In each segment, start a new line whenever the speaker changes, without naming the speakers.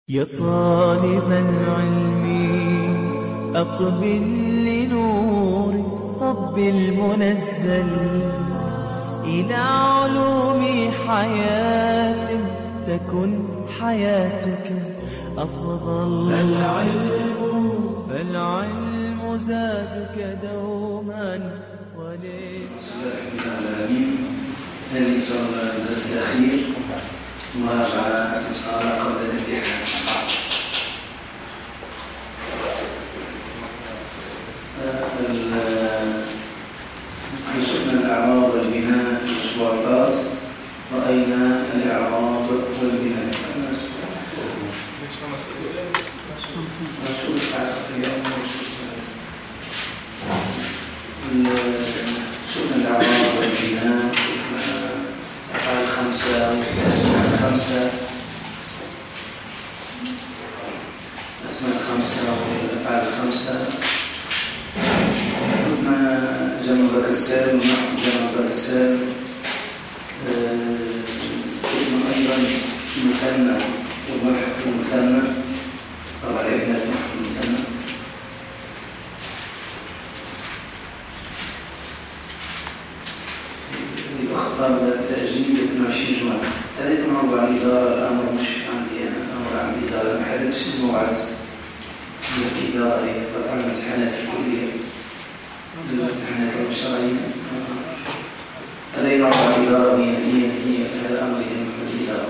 يا طالب العلم أقبل لنور رب المنزل إلى علوم حياة تكن حياتك أفضل. فالعلم زادك دوما وليس.
بسم الله الرحمن الرحيم. هذه صار الدرس الأخير مراجعة مسألة قبل الامتحان. شفنا الإعراب والبناء في الأسبوع الفات، رأينا الإعراب والبناء. شفنا الإعراب والبناء، أفعال خمسة وأسماء خمسة، أسماء خمسة والأفعال خمسة. قلنا جمع مذكر السالم ونحو جمع مذكر السالم. شفنا أيضا المثنى والملحق المثنى، طبعا لأن الملحق المثنى. أخطار التأجيل 22 جمعة. هذه تمر عن إدارة. الأمر مش عندي أنا، الأمر عن إدارة. ما حددش الموعد الإدارة. هي طبعا الامتحانات في كلية، الامتحانات الشرعية. هذا يمر عن إدارة. هي هذا الأمر يمر عن الإدارة.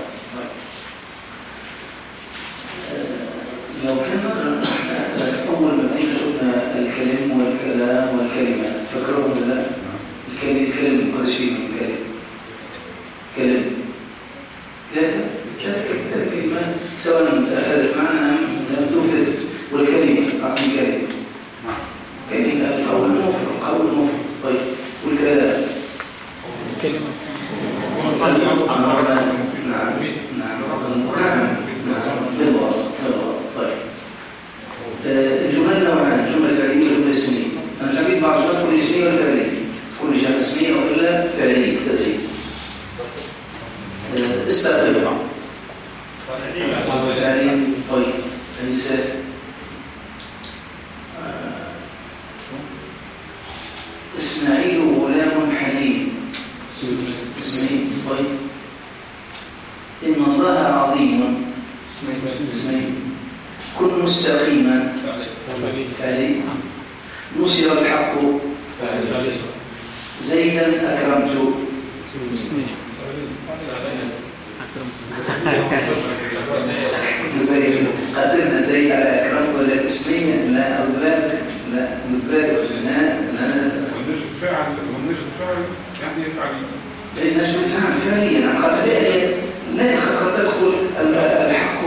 لو كان أول ما شفنا الكلم والكلام والكلمات، تفكرون ولا لا؟ الكلم قد شيء من كلم ثلاثة كلمات سواء أفادت معنى أم لم تفد. والكلمة أعطي كلمة القول المفرد. طيب والكلام نعم بالضبط. طيب الجمل نوعان، جملة فعلية وجملة اسمية. أنا مش عارف بعض الجملات تكون اسمية ولا فعلية، تكون جملة اسمية ولا فعلية. تدريب استقبل فعلي. طيب النساء إسماعيل غلام حليم. اسماعيل. طيب إن الله عظيم. اسماعيل. كن مستقيما. فعلي. نصر الحق. زيدا أكرمت. زيد قدمنا زيد على أكرمت ولا اسميا؟ لا أضباب. لا مذباب. لا
ونجد فعل يعني يفعل.
نعم فعليا. قد لا تدخل الحق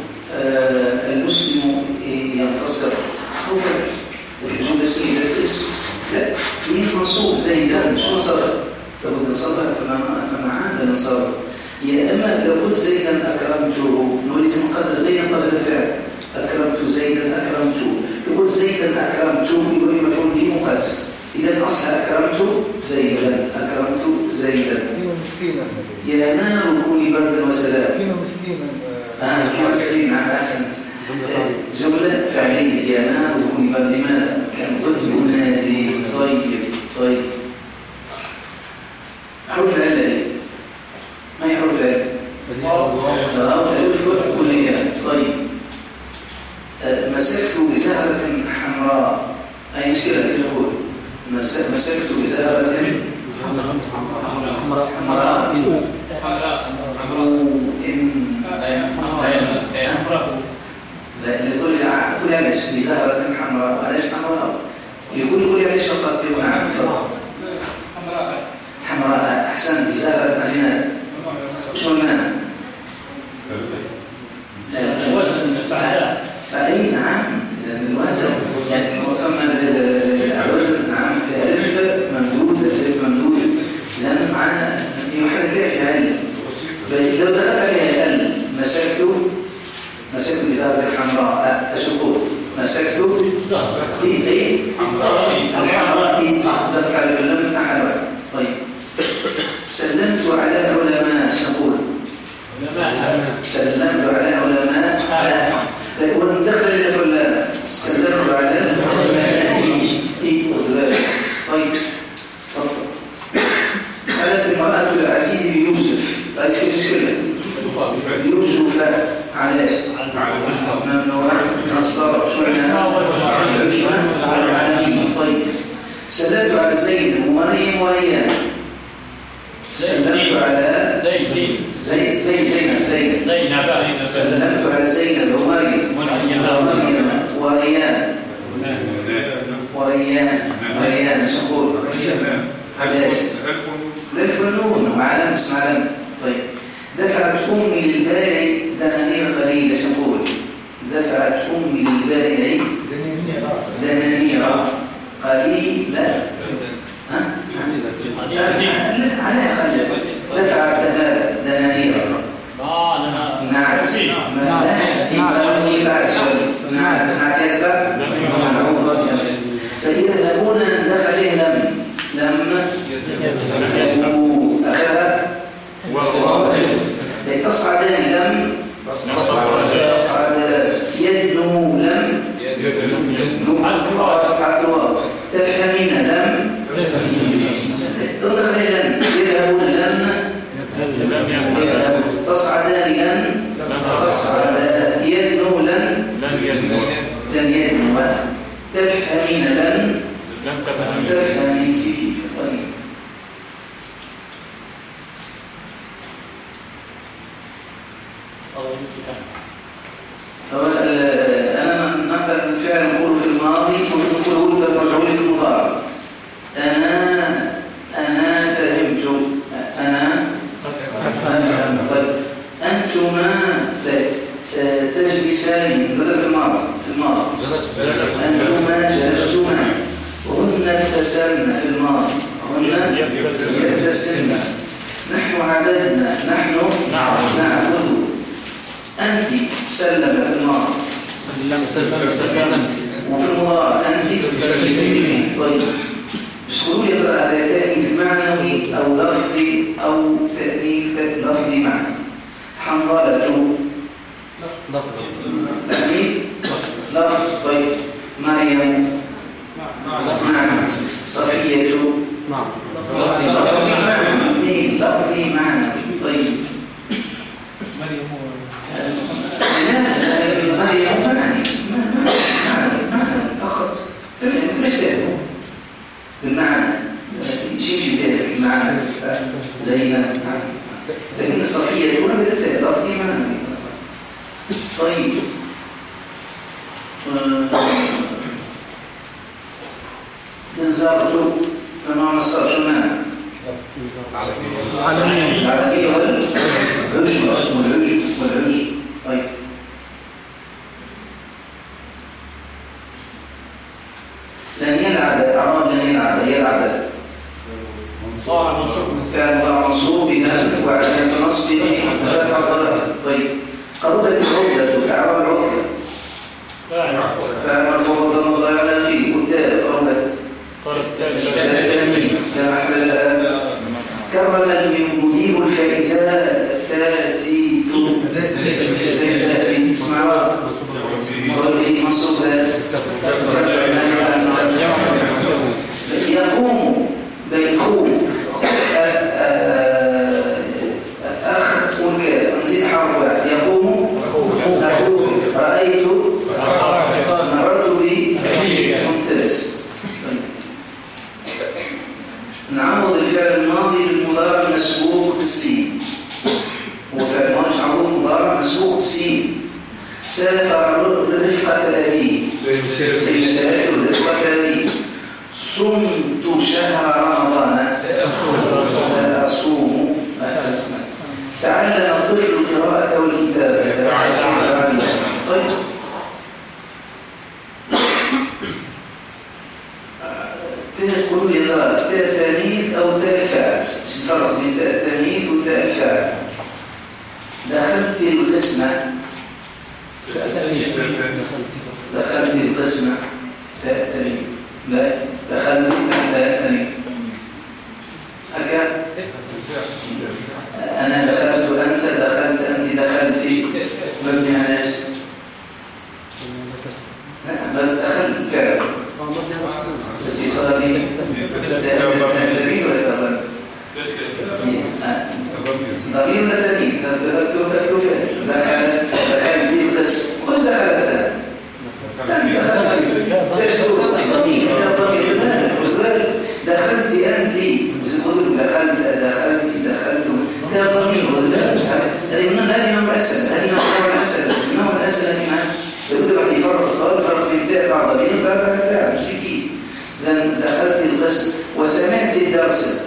المسلم ينتصر هو فعل. والجملة الاسمية الاسم لا هي منصوب زيدا مش نصرت. لابد نصرت فمعاها نصرت. يا اما لو قلت زيدا اكرمته نريد نقدر زيدا قبل الفعل. اكرمت زيدا اكرمته. يقول زيدا اكرمته يقول مفعول به مقدم. اذا اصل اكرمت زيدا. اكرمت زيدا.
كينو مسكينا.
يا نار كوني بردا وسلام.
كينو مسكينا.
كينو مسكينا. احسنت. جمله فعليه. يا نار كوني بردا. لماذا؟ كان قلت ينادي. طيب حرف العله ما هي حرف العله؟ الف كليه. طيب مسكت بزهرة حمراء. أي شيء يقول مسكت بزهرة حمراء. لا يقول كل علاش بزهرة حمراء. علاش حمراء؟ يقول علاش فقط. نعم حمراء. أحسن. بزهرة لماذا؟ شو المعنى؟
الوزن الفعال.
فأي نعم الوزن يعني فما الوزن. نعم في ألف ممدود لأن معنا يحدد فيها في علم. لو دخلت عليها ال مسكت بزهرة الحمراء. أشوفه مسكت الحمراء. دخلت على اللم نحن. طيب سلمت على علماء. نقول سلمت على علماء على زينب ومريم وريان شنقول علاش لف النون مع لمس طيب دفعت أمي للبائع دنانير قليلة شنقول دفعت أمي للبائع دنانير قليلة على خلت دفعت دنانير فيذهبون دخل لم أخذها تصعدان لم تصعد يدنو لم تفهمين لم دخل لم يذهبون لم تصعدان لن تصعد يدنو لن يدنو تفهمين لن تفهمين كيف طيب أنا نقل الفعل نقول في الماضي ونقول في المضارع أنا فهمت أنا أفهم طيب أنتما تجلسان بدل في الماضي أنتما جلستما وهن ابتسمن في الماضي هن يبتسمن نحن عبدنا نحن نعبد أنت سلم في الماضي وفي المضارع أنت تسلمين طيب اشكروا لي بقى هذا تأنيث معنوي أو لفظي أو تأنيث لفظي معنوي حنظلة تأنيث لفظ طيب مريم نعم صفية لفظي معنوي طيب مريم معنوي فقط مثل بالمعنى شيء ذلك المعنى زينب لكن الصفية تكون بالتالي لفظي معنوي طيب نزارته فما نصر شمال العربية والعجم طيب لن يلعب أعراب لن يلعب كان مضارع منصوب بنا وعلامة نصبه فتح الظاهر طيب قربت العقدة أعراب العقدة فعل مرفوع ضم الظاهر على آخره والتاء قربت لا محل لها كرم المدير الفائزات تاتي مع قوله منصوب يقوم بيقوم أخ والكاف نزيد حرف واحد يقوم رأيت مررت به ممتاز نعوض الفعل الماضي بالمضارع مسبوق بالسين وفعل الماضي نعوض المضارع مسبوق بالسين سافر رفقة أبيه سيسافر رفقة أبيه صمت شهر رمضان سأصوم تعلم الطفل القراءة والكتابة طيب تقولوا لي تاء تانيث أو تاء فاعل مش الفرق بين تاء تانيث وتاء فاعل دخلت القسمة دخلت القسمة تاء تانيث لا دخلت تاء تانيث هكا أنا دخلت أنت دخلت أنت دخلتي مبني على ايش؟ بل دخلت فعل اتصالي الذي ولا ضمير ولا تمييز دخلت القسم وش دخلت تشعر الضمير دخلت مثلا لابد واحد يفرق الطالب فرق يبدأ بعض ضمين وثلاثة أفعال مش كيف. لأن دخلت القسم وسمعت الدرس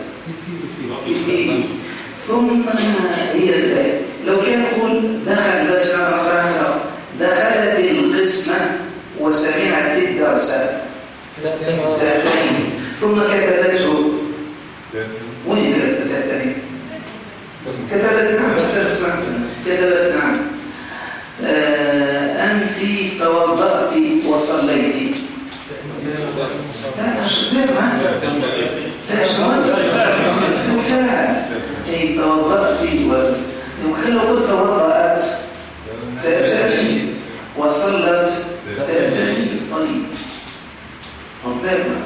ثم هي الآية لو كان يقول دخل بس دخلت القسمة وسمعت الدرس ثم كتبته وين كتبت كتبت نعم بس سمعت كتبت نعم أنت توضأت وصليت أي توضأت وكل قلت توضأت تأتي وصلت تأتي طيب ربما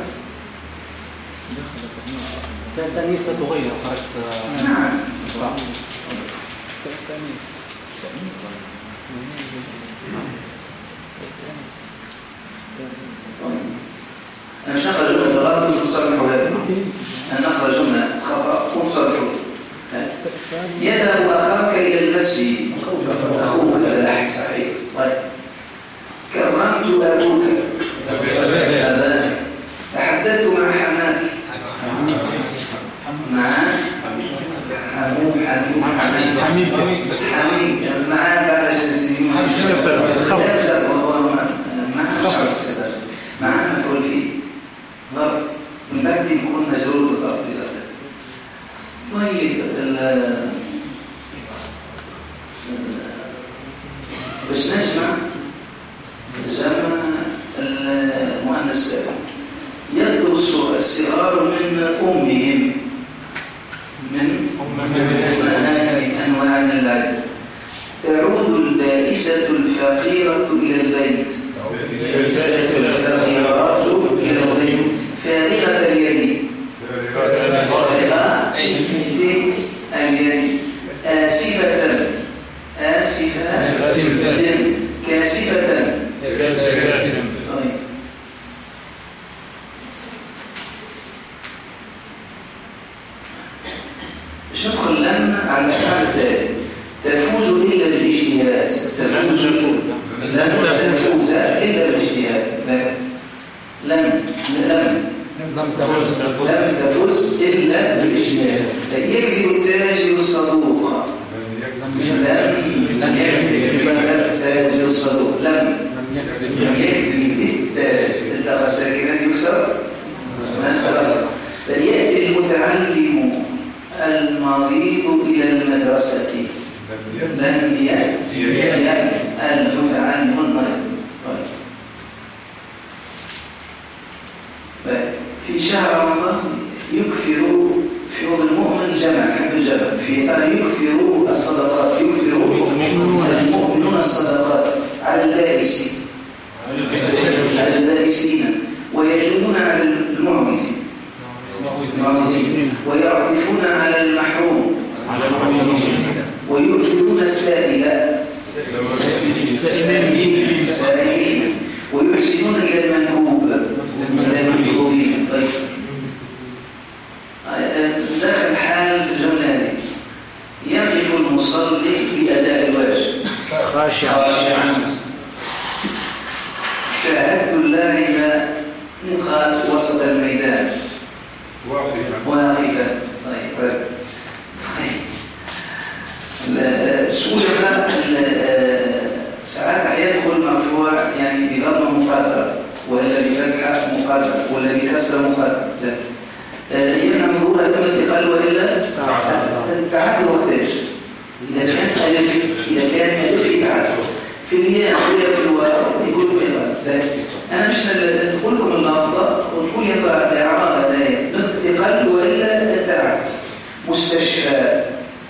التأنيث تغير حركة
نعم أنا مش نقرأ جملة غلط ونصلحوا هذا أنا نقرأ جملة خطأ ونصلحوا يذهب أخاك إلى المسجد أخوك لا صحيح طيب كرمت أبوك أباك تحدثت مع حماك مع حميد معاك على سنين معانا مفعول فيه ضرب من بعد يكون مجرور بضرب بزاوية. طيب باش نجمع المؤنث السالم يدرس الصغار من أمهم من أنواع اللعب تعود البائسة الفقيرة إلى البيت الفقيرات إلى البيت فارغة اليد فارغة اليد آسفة كاسفة طيب مش ندخل لما على الأفعال التالية تفوز إلا بالاجتهاد لن تفوز إلا بالاجتهاد لن تفوز إلا بالاجتهاد يكذب التاجر الصدوق لم يكذب التاجر الصدوق لم يكذب التاجر الساكنان يكسر ما سبق فيأتي المتعلم المريض إلى المدرسة لن يأتي المتعلم المريض في شهر رمضان يكثر في يوم المؤمن جمع حب الجبل في يكثر الصدقات يكثر المؤمنون الصدقات على البائسين ويجنون على المعوزين ويعطفون على المحروم ويؤثرون السائل ويحسنون إلى المنكوبين طيب داخل حال في الجملة هذه يقف المصلي بأداء الواجب خاشعا شاهدت اللاعب نقاط وسط الميدان واقفا طيب سورة ساعات يدخل مرفوع يعني بضمة مقدرة ولا بفتحة مقدرة ولا بكسرة مقدرة لا يمنع مرورها إما ثقل وإلا تعدل وقتاش إذا كان ألف يتعدل في الياء في الواو يقول ثقل أنا مش أقول لكم اللفظة والكل يطلع لإعراب هدايا ثقل وإلا التعدل مستشفى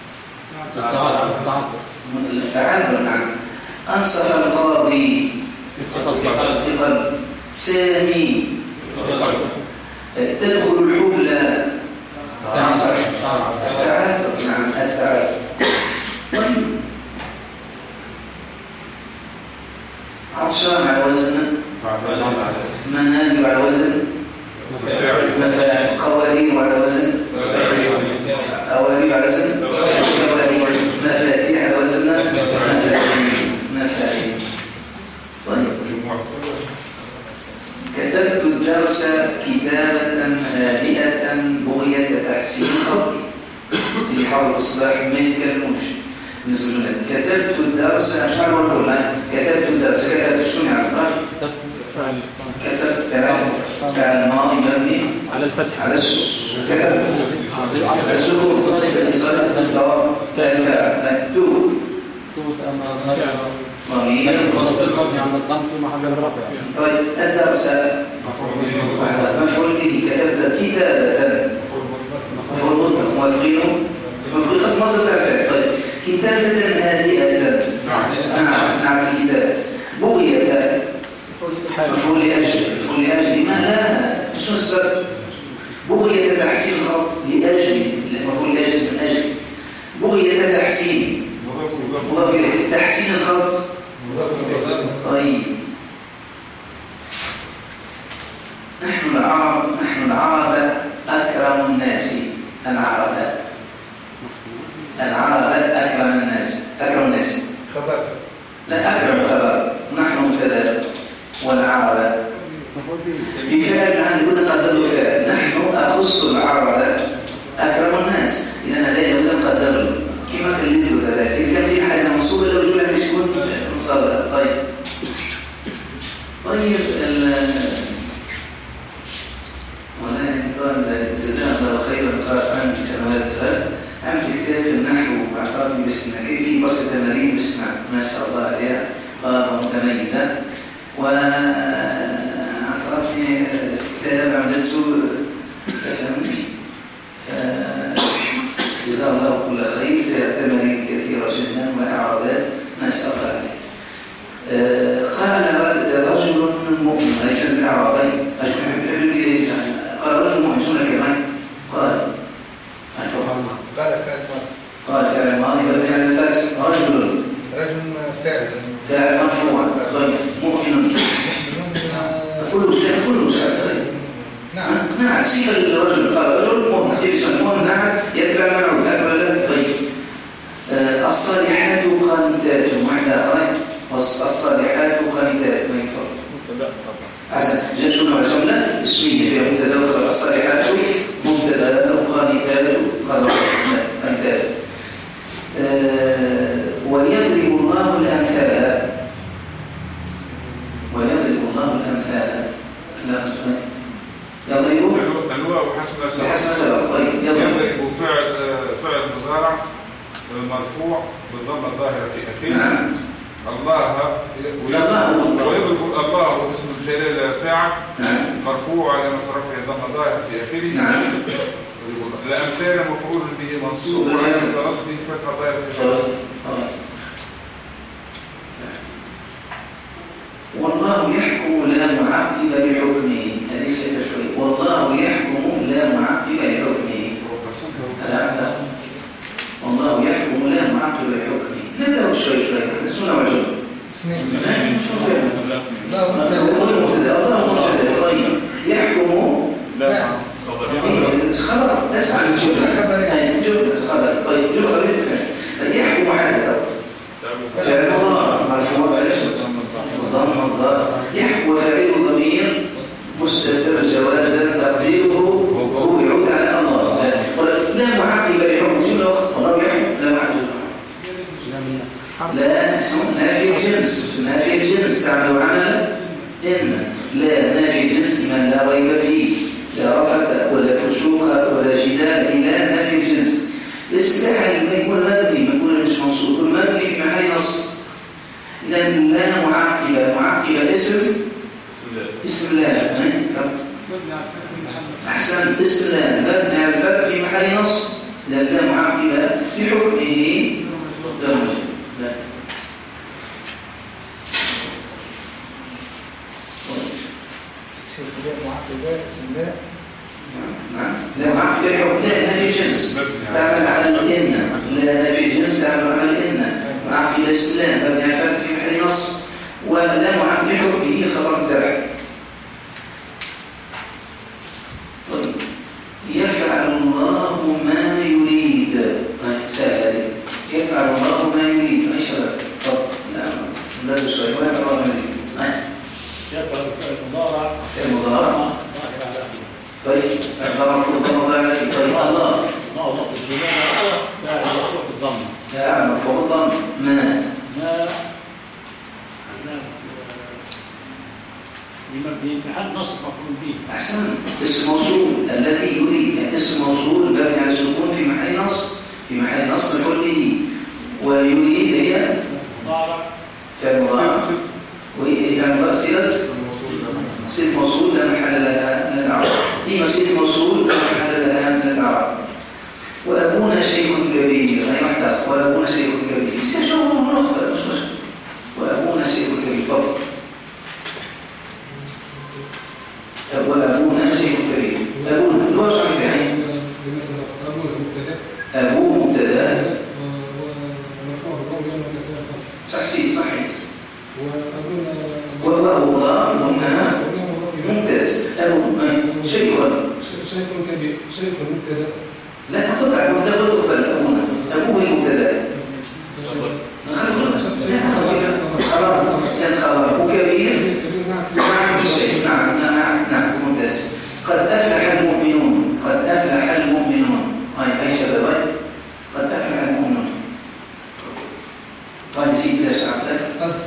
التعدل نعم أنصف القاضي ثقل سامي تدخل الحبلى التعدل نعم التعدل طيب عطشان على وزن منهاج على وزن مفاعل قوارير على وزن قوارير على وزن مفاتيح على وزن مفاتيح كتابة هادئة بغية تحسين خطي. اللي حاول الإصلاح ما يتكلموش بالنسبة لنا. كتبت الدرس أشعر ولا كتبت الدرس كتبت شو يعني؟ كتبت فعل ماضي مبني
على الفتح
على كتبت السكون بالإصلاح الدوام تكتب ضمير
عند الضم في محل الرفع.
طيب الدرس مفعول به كتبت كتابة مفعول مطلق موافقينه مفعول مصدر الفعل. طيب كتابة هادئة نعم الكتاب بغية مفعول لأجل ما لا شو السبب بغية تحسين الخط لأجل مفعول لأجل من أجل بغية تحسين تحسين الخط. طيب نحن العرب أكرم الناس. العرب أكرم الناس
خبر
لا أكرم خبر نحن مبتدا والعرب بفعل عن يقول نقدر له فعل نحن أخص العرب أكرم الناس إذا هذا يقول نقدر له كما كان يدل كذلك إذا كان في حاجة منصوبة لو جملة مش تكون منصوبة. طيب والله جزاء الله خيرا قرأت عني سنوات عملت كتاب النحو واعترضني باسمها في بس تمارين باسمها ما شاء الله عليها قراءة متميزة واعترضني كتاب عملته فهمني جزاء الله كل خير فيها تمارين كثيرة جدا وإعرابات ما شاء الله عليه. قال رجل مؤمن رجل من الأعرابين قال رجل مؤمن شنو كمان قال فعل ماضي مبني على الفتح رجل فعل مرفوع. طيب مؤمن كل شيء طيب نعم صفة للرجل قال رجل مؤمن صفة مؤمن نعم يتبع منعود هكذا. طيب الصالحات قانتات واحدة الصالحات قانتات ما يفضل عشان جاء شنو جملة اسمية فيها مبتدا وخبر. الصالحات مبتدا وقانتات خبر قانتات. ويضرب الله الأمثال يضرب
الواو حسب
سبب. طيب
يضرب فعل مضارع مرفوع بالضمة الظاهرة في آخره.
نعم.
ويضرب الله اسم الجلالة فاعل مرفوع على رفعه الضمة الظاهرة في آخره.
نعم.
الأمثال مفعول به منصوب وعلامة نصبه فتحة ظاهرة في آخره.
والله يحكم لا معقب لحكمه. هذه سيدة شوي. والله يحكم لا معقب لحكمه. والله يحكم لا معقب لحكمه. نبدأ شوي نسونا وجهه الله مبتدا. طيب يحكم خبر اسمع الجملة خبر. طيب جملة يحكم حاجة فعل مضارع مرفوع بضم الضاد يحكم فاعل ضمير مستتر جوازا تقديره هو يعود على الله لا معقب لحكم جملة الله يحكم لا معقب لا نافي الجنس تعمل عمل إن لا نافي الجنس من لا ريب فيه لا رفث ولا فسوق ولا جدال لا نافي الجنس. الاستلاح لما يكون مبني ما يكون مش منصوب يكون مبني في محل نصب. إذا لا معقبة اسم الله أحسن اسم الله مبني على الفتح في محل نصب. إذا لا معقبة في حكمه لا وجه. لا معقبة الحكم لا نافي جنس تعمل على الإن لا نافي جنس تعمل على الإن معقبة اسم الله مبني على الفتح في محل نصب ولا معقبة حكمه خبر تابع. طيب يفعل الله ما يريد. سهل يفعل الله ما يريد. أي شباب لا شوي ويفعل الله ما يريد.
يفعل فعل مضارع
المضارع
ظاهر على آخره
طيب الضمة مفروض ضمة ضمة طيب الله
الله في الجمال فاعل مرفوع بالضم
فاعل مرفوع بالضم ما
بمحل نصب مفعول به.
أحسن. اسم موصول الذي يريد يعني اسم موصول مبني على السكون في محل نصب مفعول به ويريد هي
مضارع
فعل مضارع وفعل مضارع صيغة موصول لا محل لها من الإعراب دي صيغة موصول لا محل لها من الإعراب. وأبونا شيخ كبير أي محتاج وأبونا شيخ كبير بس شو نخطئ مش مشكلة. وأبونا شيخ كبير تفضل. وأبونا شيء كبير. أبونا الواجع يعني أبوه مبتدأ صحيح وأبوه هنا ممتاز. شيخ
كبير شيخ مبتدأ
لا قطع المبتدأ قبل أبونا أبوه المبتدأ خبر وكبير نعم ممتاز. قد أفلح المؤمنون أي شباب قد أفلح المؤمنون. طيب نسيت ليش عبدك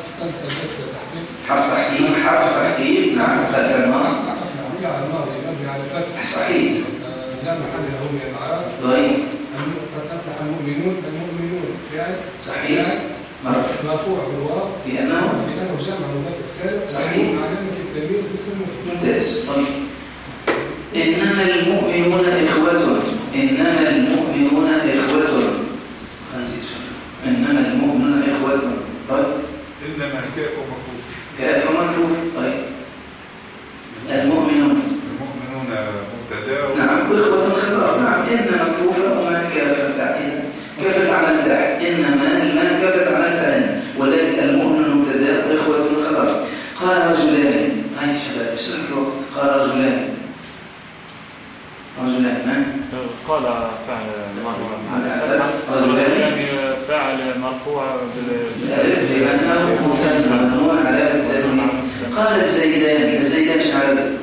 حرف تحقيق نعم فتح الماضي صحيح
لا محل له من الإعراب.
طيب
قد أفلح المؤمنون فعل
صحيح
مرفوع بالواو
لأنه
جمع مذكر سالم
صحيح
علامة التنوين اسم
ممتاز. طيب إنما المؤمنون إخوة إنما المؤمنون إخوة. طيب
إنما كاف
مكفوف طيب المؤمنون
مبتدأ
نعم وإخوة خبر نعم إن مكفوفة وما كافة تعليل كافة عمل تحت إنما الماء كافة عمل تعليل ولكن المؤمن مبتدأ وإخوة خبر. قال رجلان هاي شباب اشرح الوقت. قال رجلان
قال فعل يعني فاعل مرفوع
بالالف لانه مثنى ممنوع على التنوين. قال الزيدان مش عربي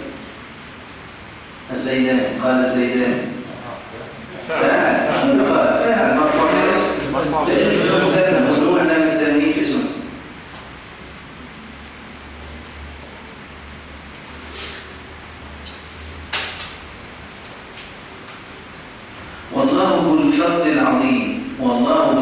قال الزيدان فاعل شو قال فاعل مرفوع بالالف مثنى ممنوع على التنوين في اسمه. والله ذو الفضل العظيم الله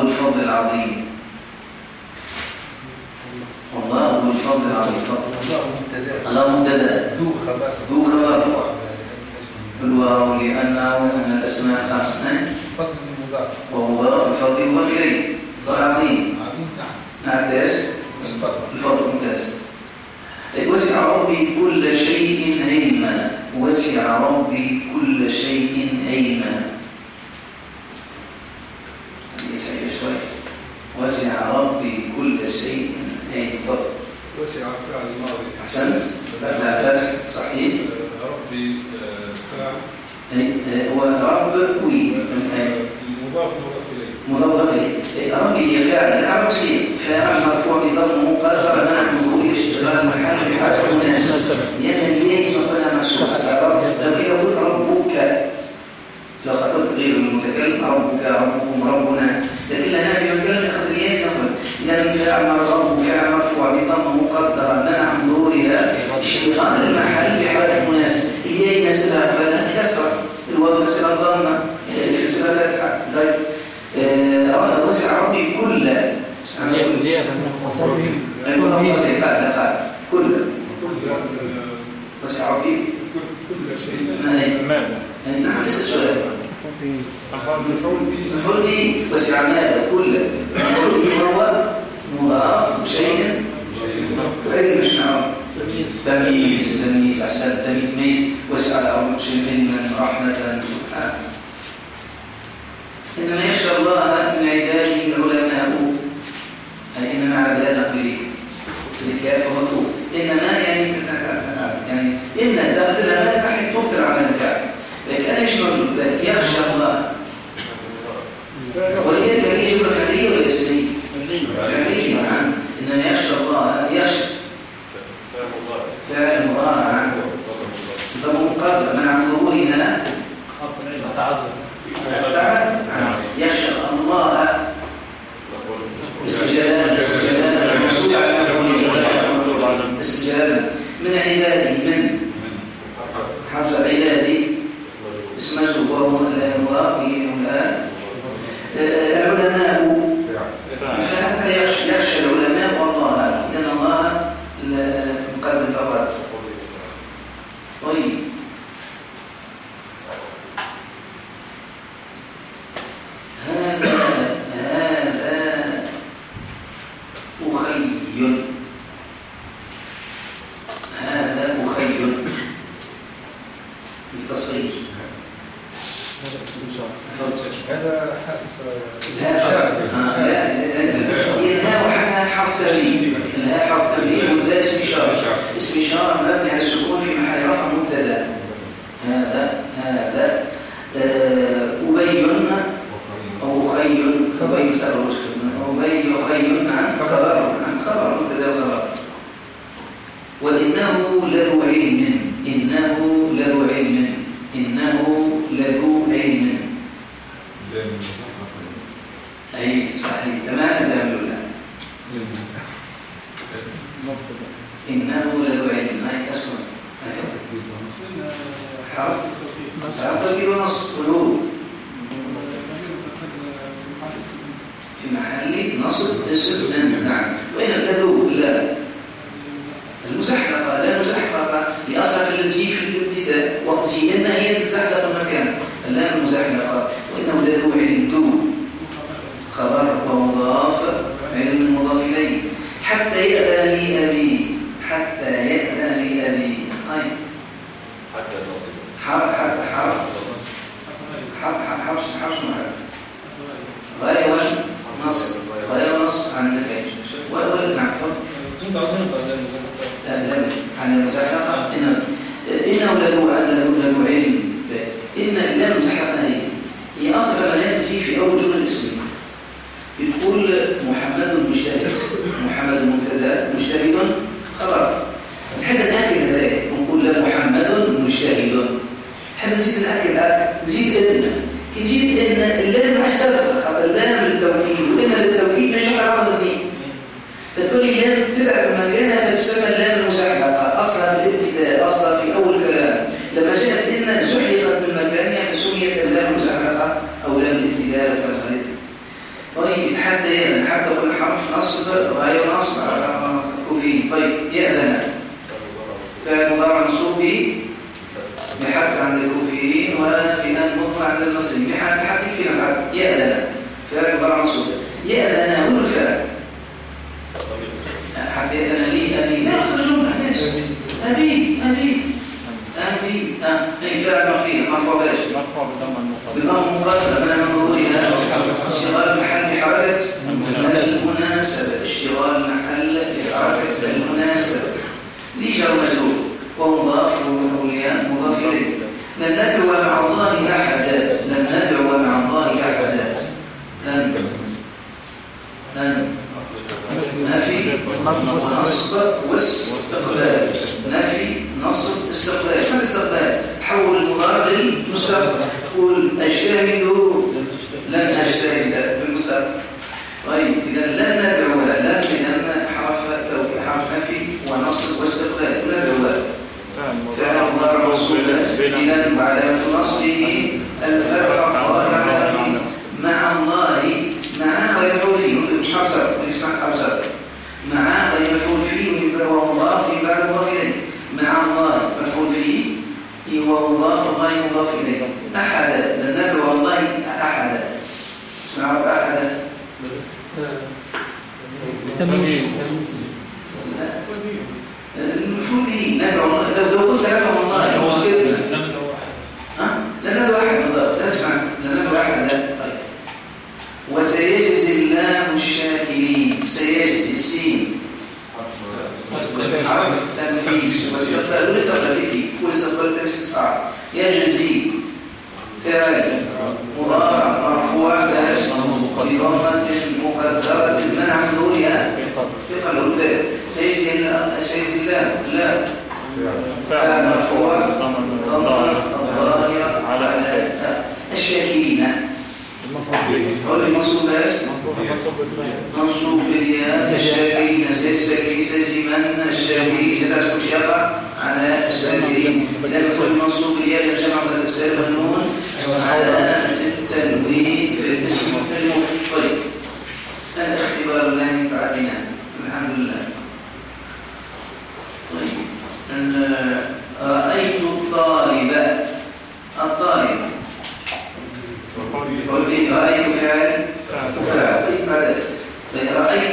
مبتدأ ذو خبر بالواو لأنه من الأسماء 5 ومضاف الفضل مضاف إليه العظيم نعتاز الفضل ممتاز. وسع ربي كل شيء علما وسع ربي كل شيء علما.
وسع فعل الماضي
أحسنت فتح صحيح.
ربي فعل
هو رب مضاف إليه ربي هي فاعل العرب فاعل مرفوع بضم مقدر منع من ظهور اشتغال محل بحرف مناسب لأن الياء مقولها منصوب لو كده قلت ربك لو خطبت غير المتكلم ربكم ربنا لكن لنا في الكلام ياخذ الياء نقبل إذا فاعل مرفوع بضم مقدر منع من ظهورها اشتغال المحل بحرف مناسب الياء يناسبها قبلها كسرة الواو يناسبها ضمة يناسبها فتحة. طيب وسع ربي كل وسع ربي
كل شيء
نعم ليس سؤال مفعول به وسع ماذا كل مفعول به هو مضاف شيء غير مش نعم تمييز أحسن تمييز وسع الأرض شيء من رحمة سبحانه. إنما يخشى الله من عباده العلماء أي إنما على بلاد نقبله الكاف ومكتوب إنما يعني إن دخلت الأمان تحت تبطل العمل بتاعك لكن أنا مش موجود بل يخشى الله ولكن كمية جملة فعلية ولا اسمية؟ فعلية نعم. إنما يخشى الله يخشى فعل مضارع ضم مقدر منع من ظهورها اسم جلالة. من عباده من حرف عبادي اسم مجرور وهو الآن. العلماء يخشى العلماء والله إذن الله مقدم فقط. طيب هذا أخي بالتصريح.
هذا
الهاء حرف تنبيه. الهاء حرف تنبيه وذا اسم إشارة. اسم إشارة مبني على السكون في محل رفع مبتدا. هذا أبي أو أخي أبي سأل أبي أخي نعم خبر مبتدا وخبر. وإنه لذو علم. إنه لذو علم. إنه لذو علم. أي صحيح تمام. الحمد لله. إنه لذو علم. هاي أسمع حرف تركيب ونصب والهو في محل نصب اسم نعم. وإن لذو لا المزحلقة لا مزحلقة لأصل التي في الابتداء وقت جينا هي تزحلق المكان. لا المزحلقة. وإنه لذو علم ذو خبر ومضاف علم مضاف إليه. حتى يأذن لي أبي. حتى يأذن لي أبي. هاي
حتى تصل
حرف غاية ونصب. غاية ونصب عن النتائج. نعم عن المزحلقة. إنه لذو علم. إن اللام المزحلقة هي أصلا لا تجي في أول جملة اسمية. يقول محمد مجتهد. محمد مبتدا مجتهد خبر. نحب نأكد هذا نقول لا محمد مجتهد. نحب نزيد نأكد نزيد إن كي نجيب إن اللام ما اشتغل اللام للتوكيد وإن للتوكيد مش حرام الاثنين. فتقول لي اللام تبع مكانها فتسمى اللام المزحلقة أصلا في الابتداء أصلا في أول كلام. لما جاءت إن زحلقت من مكانها فسميت اللام المزحلقة أو لام الابتداء كما خليت. طيب حتى قلنا حرف نصب غاية نصب على كوفي. طيب يأذن فمضارع منصوب بحد عند الكوفيين وبأن مضمر عند المصريين بحد في محل يأذن فمضارع منصوب. يأذن هو الفعل. حتى يأذن لي أبي لا يخرجون أبي أي فعل مرفوع باش بالضم مقدر من منظورها اشتغال محل بحركة المناسبة. اشتغال محل بحركة المناسبة. لي جار مجرور ومضاف والأولياء مضاف إليه. لن ندعو مع الله أحدا. لن ندعو مع الله أحدا. لن نفي نصب واستقبال. نفي نصب استقبال. ما الاستقبال؟ تحول المضارع للمستقبل. تقول أجتهد لن أجتهد في المستقبل. طيب إذا لن ندعو لن إذا حرف نفي ونصب واستقبال. ندعو فعل مضارع منصوب إذا وعلامة نصبه الفرق الظاهر مع الله. مع ويفعل فيه مش حرف سبب اسمع حرف سبب. مع ويفعل فيه وهو مضاف لبعض مضاف إليه. مع الله مفعول فيه هو مضاف الله مضاف إليه. أحدا لن ندعو الله أحدا. اسمع رب أحدا
تمييز.
المفعول به ندعو. لو قلت ندعو الله مسكتنا لن ندعو أحد بالضبط. لن ندعو أحدا. طيب وسيجزي الله الشاكرين. سيجزي السين حرف تنفيذ واستقبال ولسه قلتي ولسه قلت صعب. يجزي فعل مضارع مرفوع بضمة مقدرة منع من ظهورها ثقل الباب. سيجزي الله لا فعل مرفوع ضمة الظاهرة على الشاكرين. قول المنصوب منصوب بالياء. الشاكرين سيجزي من الشاكرين الشاكرين. إذا كل منصوب الياء الجمع والإرسال والنون علامة التنوين في الاسم المفرد. طيب الاختبار الذي بعدنا الحمد لله. طيب رأيت الطالب رأيت فعل رأيت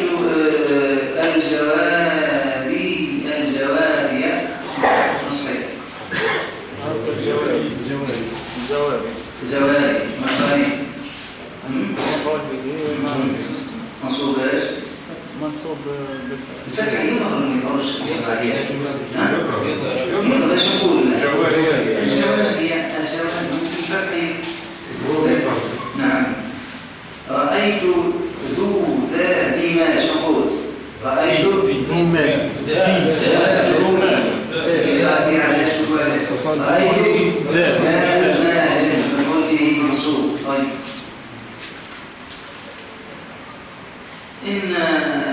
الجواري منصوب ايش؟
منصوب
الفتح يظهر من يظهرش يظهر ايش نقول الجواري الفتح. نعم. رأيت ذو ذا دماء شقول رأيت
رومان
رأيت ذا مفعول به منصوب. طيب إن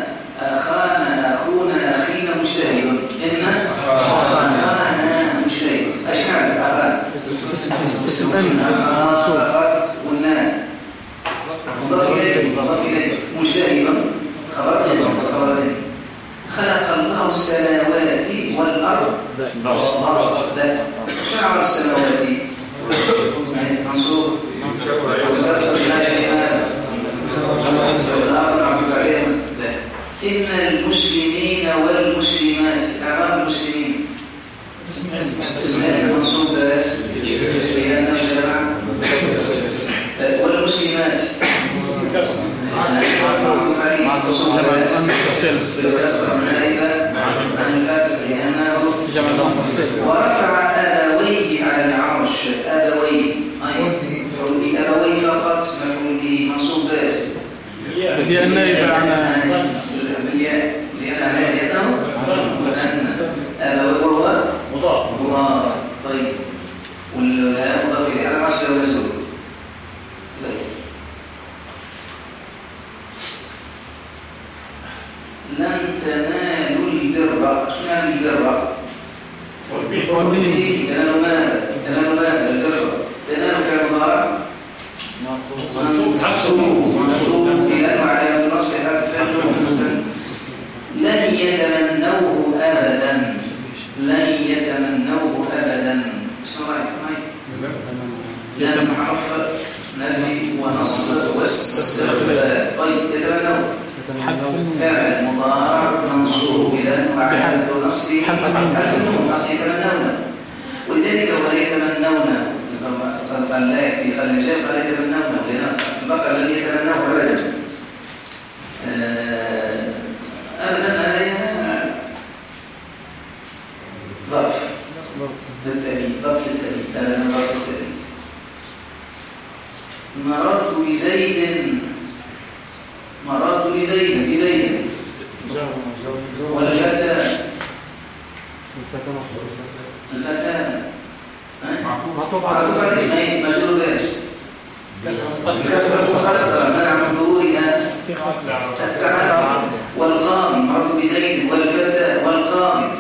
أخينا مجتهد. إن أخانا مجتهد. أشكال أخانا اسم أخانا والنان مضاف إليه مجتهد خبر. خلق الله السماوات والأرض شعر السماوات منصوب والكسر إن المسلمين والمسلمات أعراب المسلمين اسم منصوب لأنه جمع والمسلمات بالكسر نائبة عن الفاتح لأنه ورفع أبويه على العرش. أبويه مفعول به أبويه فقط مفعول به منصوب
لأن نائبة عن
لأنه أبويه وهو مضاف. طيب والمضاف إليه على العرش له مجهول. لن تنالوا البر. شنو البر؟ تنالوا ماذا؟ البر. تنالوا فعل مضارع منصوب بأنه على النصب حرف فعل. لن يتمنوه أبدا. شو رأيك؟ لن حرف نفي ونصب واستقبال. طيب يتمنوه فعل مضارع منصوب بأنه على النصب حرف النون يتمنون. ولذلك ولا يتمنون قال لا يكفي خلي المجال قال يتمنون لأن في البقرة لن يتمنوه أبدا هذه ظرف للتأمين. أنا ظرف للتأمين. مررت بزيد والفتى معطوف عليه مجرور باش كسر المقدرة منع من ظهورها التعب. والقاضي مررت بزيد والفتى والقاضي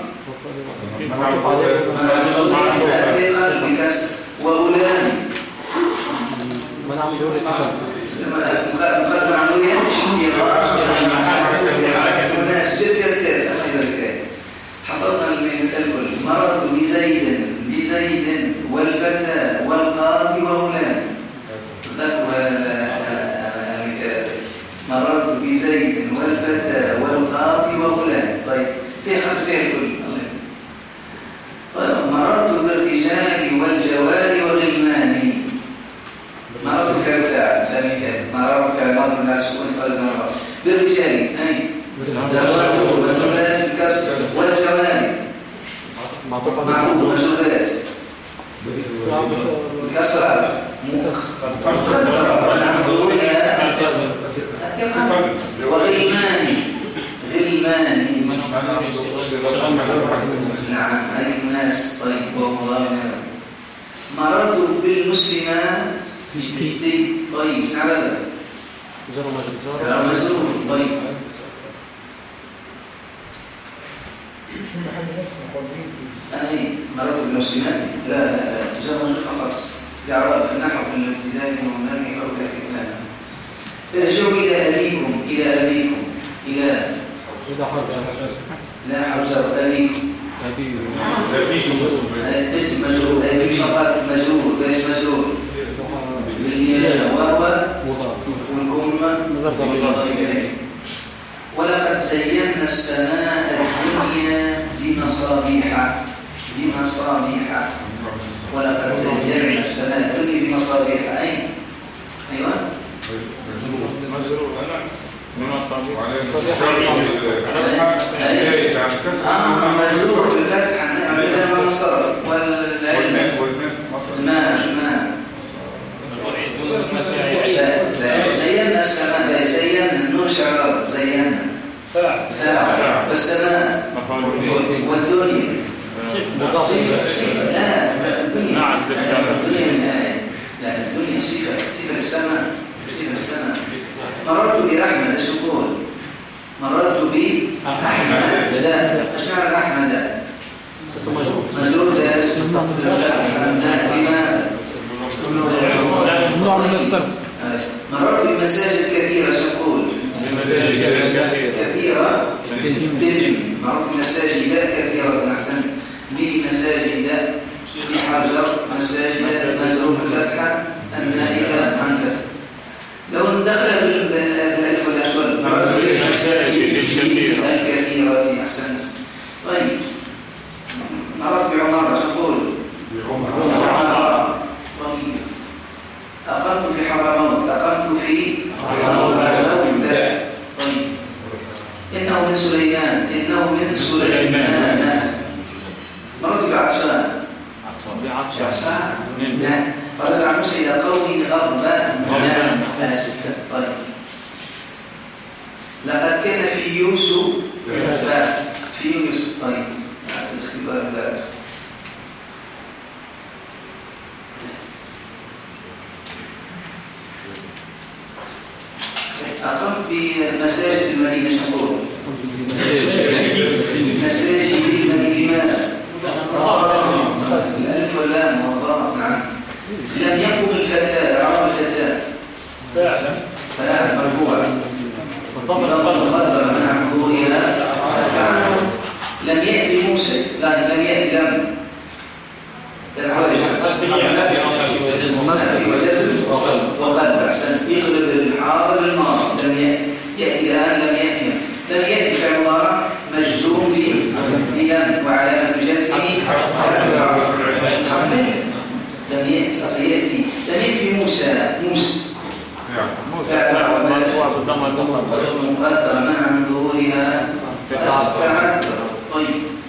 منع بكسر وغلام منع من ظهورها مقدمة عملية الناس جزية حفظنا المثال كله. مررت بزيد والفتى والقاضي وغلام. مررت بزيد والفتى والقاضي وغلام. طيب في خط فيها الكل. طيب مررت بالرجال والجوار وغلماني. مررت فعل فاعل مررت فعل ماضي الناس سكون صار مرة بالرجال والجوار بالكسر والجوار معطوف مجرورات بالكسر مقدرة عن ظهورها وغلماني نعم هذه الناس. طيب مررت بالمسلمات. طيب نعم طيب
في محل ناس مقدمين فيه.
أنا إيه مرات بالمسلمات لا جاء مجرد فقط الأعراب في النحو في الابتدائي والنبي أو كذا. ارجعوا إلى أبيكم إلى لا حجر أبيكم اسم مجرور أبي فقط مجرور ليش مجرور بالياء والكلمة ولقد زينا السماء الدنيا بمصابيح ولقد زينا السماء الدنيا بمصابيح أيوة مجرور بالفتح عندنا منصب والعلم لا زينا السماء زينا النور شعار زينا فاعل والسماء والدنيا صفة لا الدنيا لا الدنيا صفة السماء مررت بأحمد ايش يقول؟ مررت بأحمد لا أشعر أحمد مجرور ايش؟ لماذا؟
ممنوع من الصرف.
مررت بمساجد كثيرة ايش يقول؟ كثيرة مررت بمساجد كثيرة أحسن بمساجد بحجر مساجد مجرور بالفتحة النائبة عن كسر لو دخل بالالف والاشوال مرات في المساجد الكثيرة أحسنت. طيب مرات بعمارة تقول عمارة. طيب أقمت في حضرموت أقمت في حضرموت. طيب إنه من سليمان مرات بعطشان فرجع موسى إلى قومه غضبان آسفا. طيب لقد كان في يوسف طيب الاختبار بعد أقمت بمساجد المدينة شنقول مساجد المدينة الألف واللام والضاء. نعم. لم يقم الفتاة إعراب الفتاة فاعل مرفوع مقدر من حضورها. لم يأتي موسى لا لم يأتي لم وقد أحسن يقلب الحاضر الماضي. لم يأتي الآن لم يأتي فعل مضارع مجزوم بلم وعلامة جزمه لم يأتي سيأتي لم يأتي موسى مقدر منع من ظهورها تعذر. طيب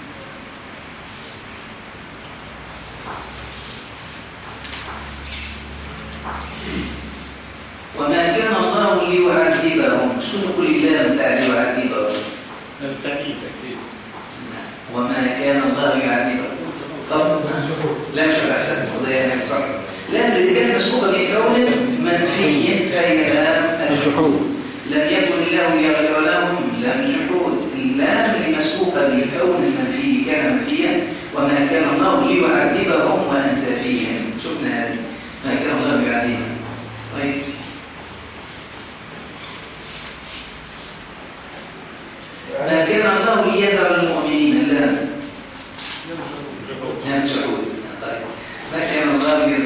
وما كان الله ليعذبهم شو نقول الله تعالى ليعذبهم
التعليم أكيد.
وما كان الله ليعذبهم طب لا مش هتحسن والله يا صح لا اللي كانت مسبوقه بكون منفي فهي لام الجحود. لم يكن الله ليغفر لهم لام جحود. اللام اللي مسبوقه بكون المنفي كان منفيا وما كان الله ليعذبهم وانت فيهم. شفنا هذه ما كان الله ليعذبهم. طيب ما كان الله ليذر المؤمنين اللام جحود. طيب ما كان الله ليذر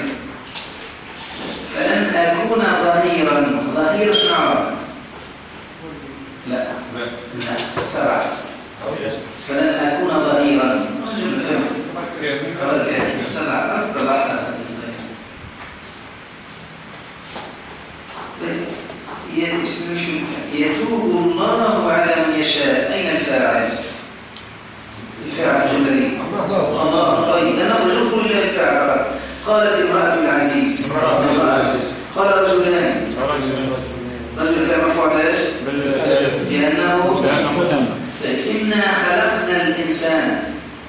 فلن أكون ظهيرا شعرا لا استرعت فلن أكون ظهيرا رجل فهم خبر كيف استرعت طلعت يتوب الله على من يشاء. أين الفاعل؟ الفاعل جملي الله. طيب أنا رجل كل الفاعل. قالت امرأة العزيز قال رجلان رجل فيها مرفوع بايش؟ لأنه إنا خلقنا الإنسان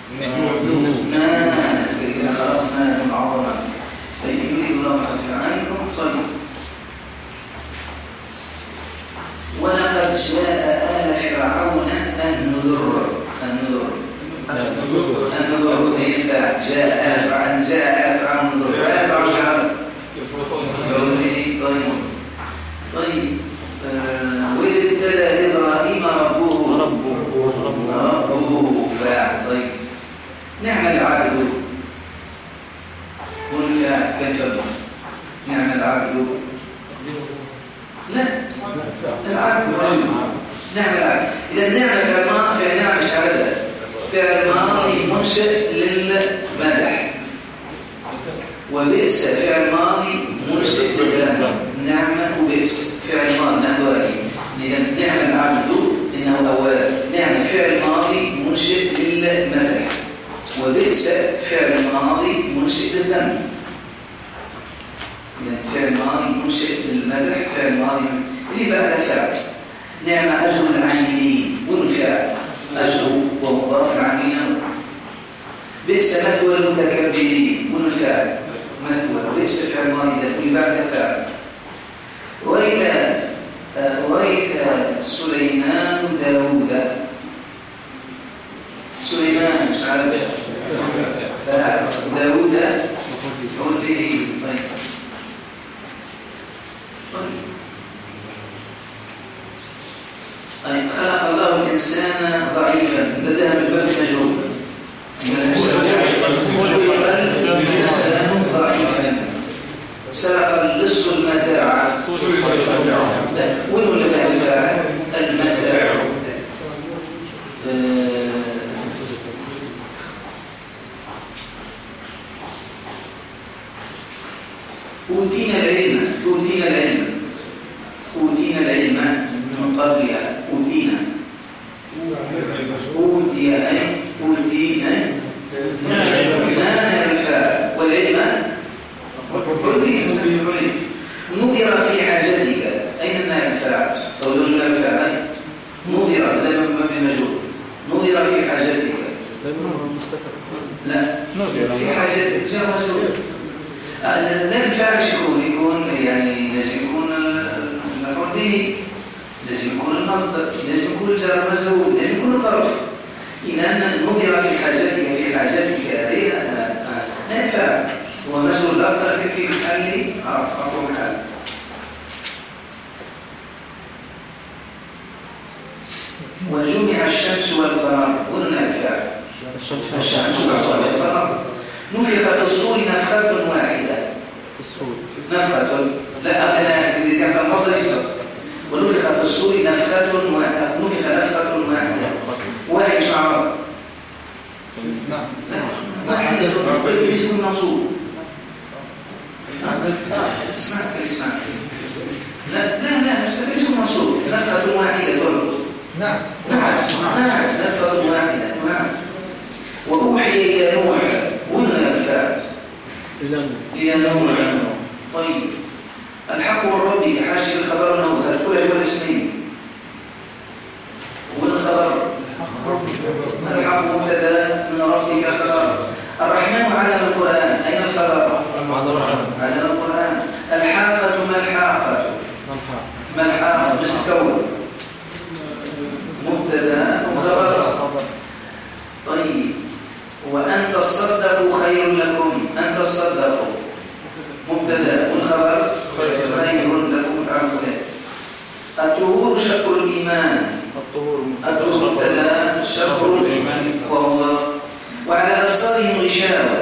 كنا خلقنا من عظمة فيريد الله يخفف عنكم. طيب ولقد جاء آل فرعون النذر النذر هي الفاعل. جاء آل فرعون، جاء آل فرعون النذر، وآل فرعون جعل مفعول به. طيب وإذ ابتلى إبراهيم ربه فاعل. طيب نعم العبد والفاعل كيف يكون؟ نعم العبد لا العبد نعم العبد. إذا النعمة فعل نعم مش عبدها، فعل ماضي منشئ للمدح، وبئس فعل ماضي منشئ للذم. نعمة وبئس فعل ماضي نحن. إذا نعم العبد إنه أول نعم فعل ماضي منشئ للمدح، وبئس فعل ماضي منشئ للذم. إذا فعل ماضي منشئ للمدح، فعل ماضي اللي بعد فعل. نعم أجر العاملين والفعل أجر ومضاف العاملين. بئس مثوى المتكبرين والفعل مثوى، وبئس فعل ماضي اللي بعد فعل. ورث سليمان داود. سليمان مش عارف داود مفعول به. طيب خلق الله الإنسان ضعيفا، بدأها بالباب المجهول. خلق الإنسان ضعيفا، سرق اللص المتاع. وين ولا الفاعل؟ المتاع. أوتينا العلم من قبلها. أوتينا نال الفاعل والعلم نظر في حاجتك. أين النائب الفاعل؟ أو لو جنا الفاعل نظر بدل ما بالمجهول. نظر في حاجتك. لا في حاجتك جاء مجهول. لا الفاعل يكون يعني لازم يكون مفعول به، لازم يكون المصدر، لازم يكون الجار مجهول، لازم يكون الظرف. إذا نظر في حاجتك هذه لا فاعل هو مجهول لا لكن في محل مفعول حال. وجمع الشمس والقمر. قلنا الفاعل الشمس والقمر. نفخ في الصور نفخة واحدة. نفخة لا أنا إذا كان مصدر يسبق. ونفخ في الصور نفخة واحدة. نفخ نفخة واحدة. واحد شعر واحدة يكون منصوب. اسمع لا مش يكون منصوب. نفخة واحدة. نعم نفخة واحدة. نعم. وأوحي إلى نوح. قلنا الفاعل إلى نوح. طيب الحق والرب حاشي الخبر أنه تذكر أجوال اسمين. والخبر الحق مبتدا من ربك خبر. الرحمن علم القرآن. أين الخبر؟ علم القرآن. الحاقة ما الحاقة؟ ما الحاقة؟ اسم كون مبتدا وخبر. طيب وأن تصدقوا خير لكم. أن تصدقوا مبتدا والخبر خير لكم تعرفون. الطهور شكر الإيمان. الطهور مبتدا شكر ومضاف. وعلى أبصارهم غشاوة.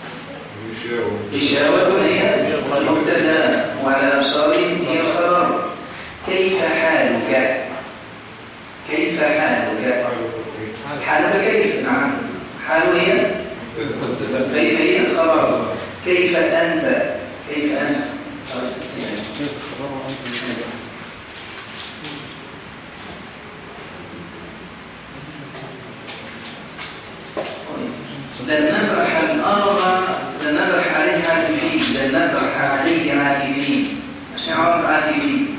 غشاوة هي مبتدا وعلى أبصارهم هي الخبر. كيف حالك؟ كيف حالك؟ حالك كيف؟ نعم حال هي كيف هي الخبر. كيف أنت؟ كيف أنت؟ لن نبرح الأرض، لن نبرح عليها عاكفين. لن نبرح عليه عاكفين. عشان عرب عاكفين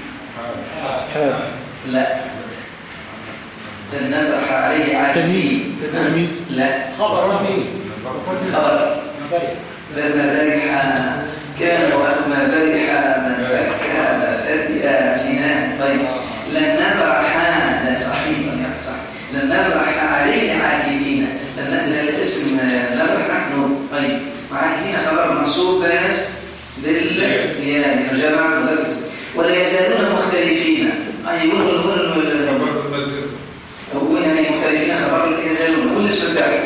لا لن نبرح عليه عاكفين.
تمييز
لا
خبر
خبر برح كان وأخذ ما برح من فكى ما فتئ سنان. طيب لن نبرح لا صحيح يا صح. لن نبرح عليه عاكفين. لن منصوب بس بالياء لأنه جمع مذكر. ولا يزالون مختلفين أي يقولوا
خبر المسجد
وين يعني مختلفين خبر يزالون كل اسم بتاعه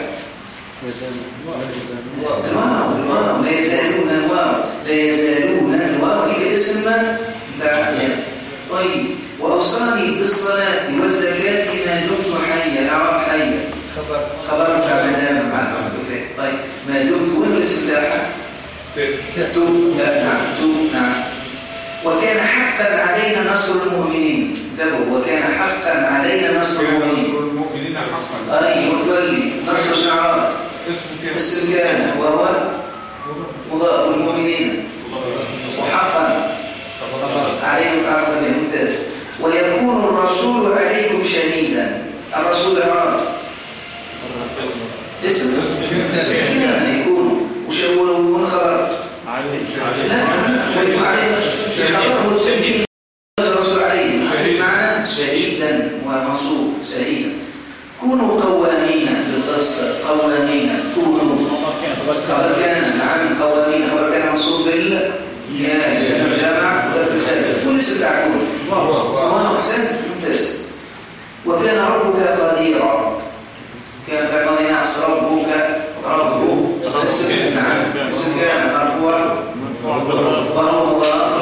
الواو لا يزالون الواو لا يزالون الواو هي اسم بتاع. طيب وأوصاني بالصلاة والزكاة ما دمت حيا العرب حيا خبر بتاع مدام مع الصلاة. طيب ما دمت وين الاسم بتاعها تو نعم. وكان حقا علينا نصر المؤمنين وكان حقا علينا نصر
المؤمنين حقا
أي وتولي نصر شعار اسم كان وهو مضاف المؤمنين وحقا عليهم تعرف به ممتاز. ويكون الرسول عليكم شهيدا الرسول عرب اسم كان يكون وشاولوا خبر لا خبره التمكين الرسول عليه معنى شهيدا ومنصوب شهيدا. كونوا قوامين بالقصة قوامين كونوا خبر كان نعم قوامين خبر كان منصوب بالياء لأنه جمع كل اسم تعكون الله أحسنت ممتاز. وكان ربك قديرا كان في الماضي نعس ربك نعم اسم كان مرفوع وهو مضاف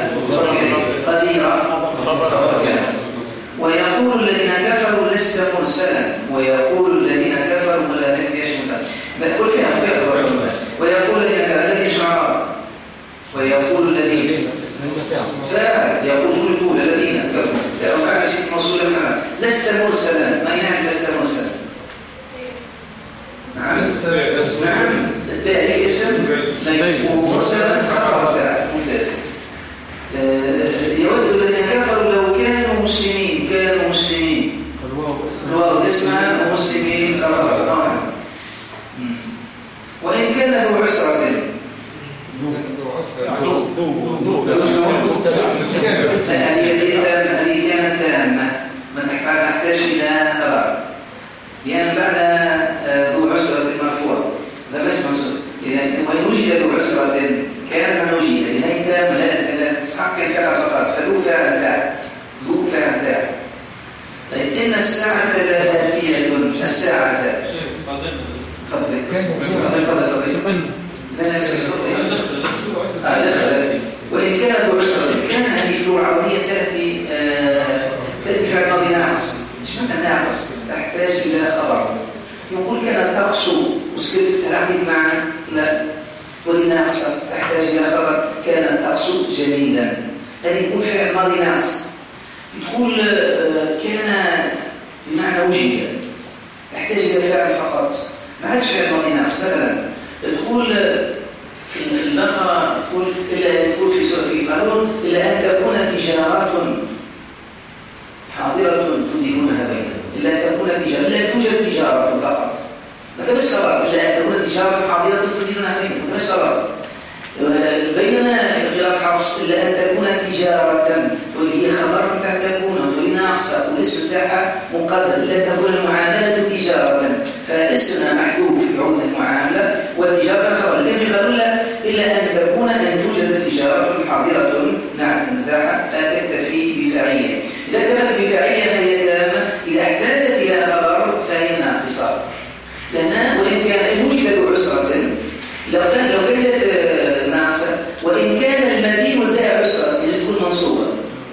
قديرا خبر كان. ويقول الذين كفروا لست مرسلا ويقول الذين كفروا ولا نكتيش بقول فيها ويقول الذين شعراء ويقول الذين فعل يقول شو الذين كفروا بعد ست موصول كمان لست مرسلا ما يعني لست مرسلا نعم التالي اسم ليس مرسلا خبر بتاعه ممتاز. يود الذين كفروا لو كانوا مسلمين الواو اسمها ومسلمين خبر. وإن كان ذو عسرة هذه كانت تامة ما نحتاج إلى خبر لأن بعد ذو عسرة مرفوع هذا بس منصوب. وإن وجد ذو عسرة كان من وجد إذا تام لا تستحق الفعل فقط فذو فعل تام. طيب إن الساعة لآتية الساعة وإن كان ذو عسرة كان هذه في اللغة العربية تأتي فعل ماضي ناقص مش معنى ناقص تحتاج إلى خبر. يقول كان تقسو وسكرت تلاقيت معنا لا ولناقصة تحتاج إلى خبر كان تقسو جميلا هذه يكون فعل ماضي ناقص. تقول كان بمعنى وجد تحتاج إلى فعل فقط ما عادش فعل ماضي ناقص. مثلا تقول في البقرة تقول تقول في قانون إلا أن تكون تجارات حاضرة تديرونها بينكم إلا أن تكون تجارة لا توجد تجارة فقط ما بس خبر إلا أن تكون تجارة حاضرة تديرونها بينكم بس خبر. بينما في قراءة حفص إلا أن تكون تجارة وهي خبر تحت تكون وهي ناقصة والاسم بتاعها مقدر إلا أن تكون المعاملة تجارة فاسمها محذوف في عود المعاملة والتجارة خبر. لكن في قانون إلا أن تكون أن توجد تجارة حاضرة نعت متاحة فتكتفي بفاعلية. إذا اكتفت بفاعلية فهي تامة. إذا احتاجت إلى خبر فهي ناقصة لأنها وإن كان وجدت عسرة لو كانت ناقصة وإن كان المدين ذا عسرة إذا تكون منصوبة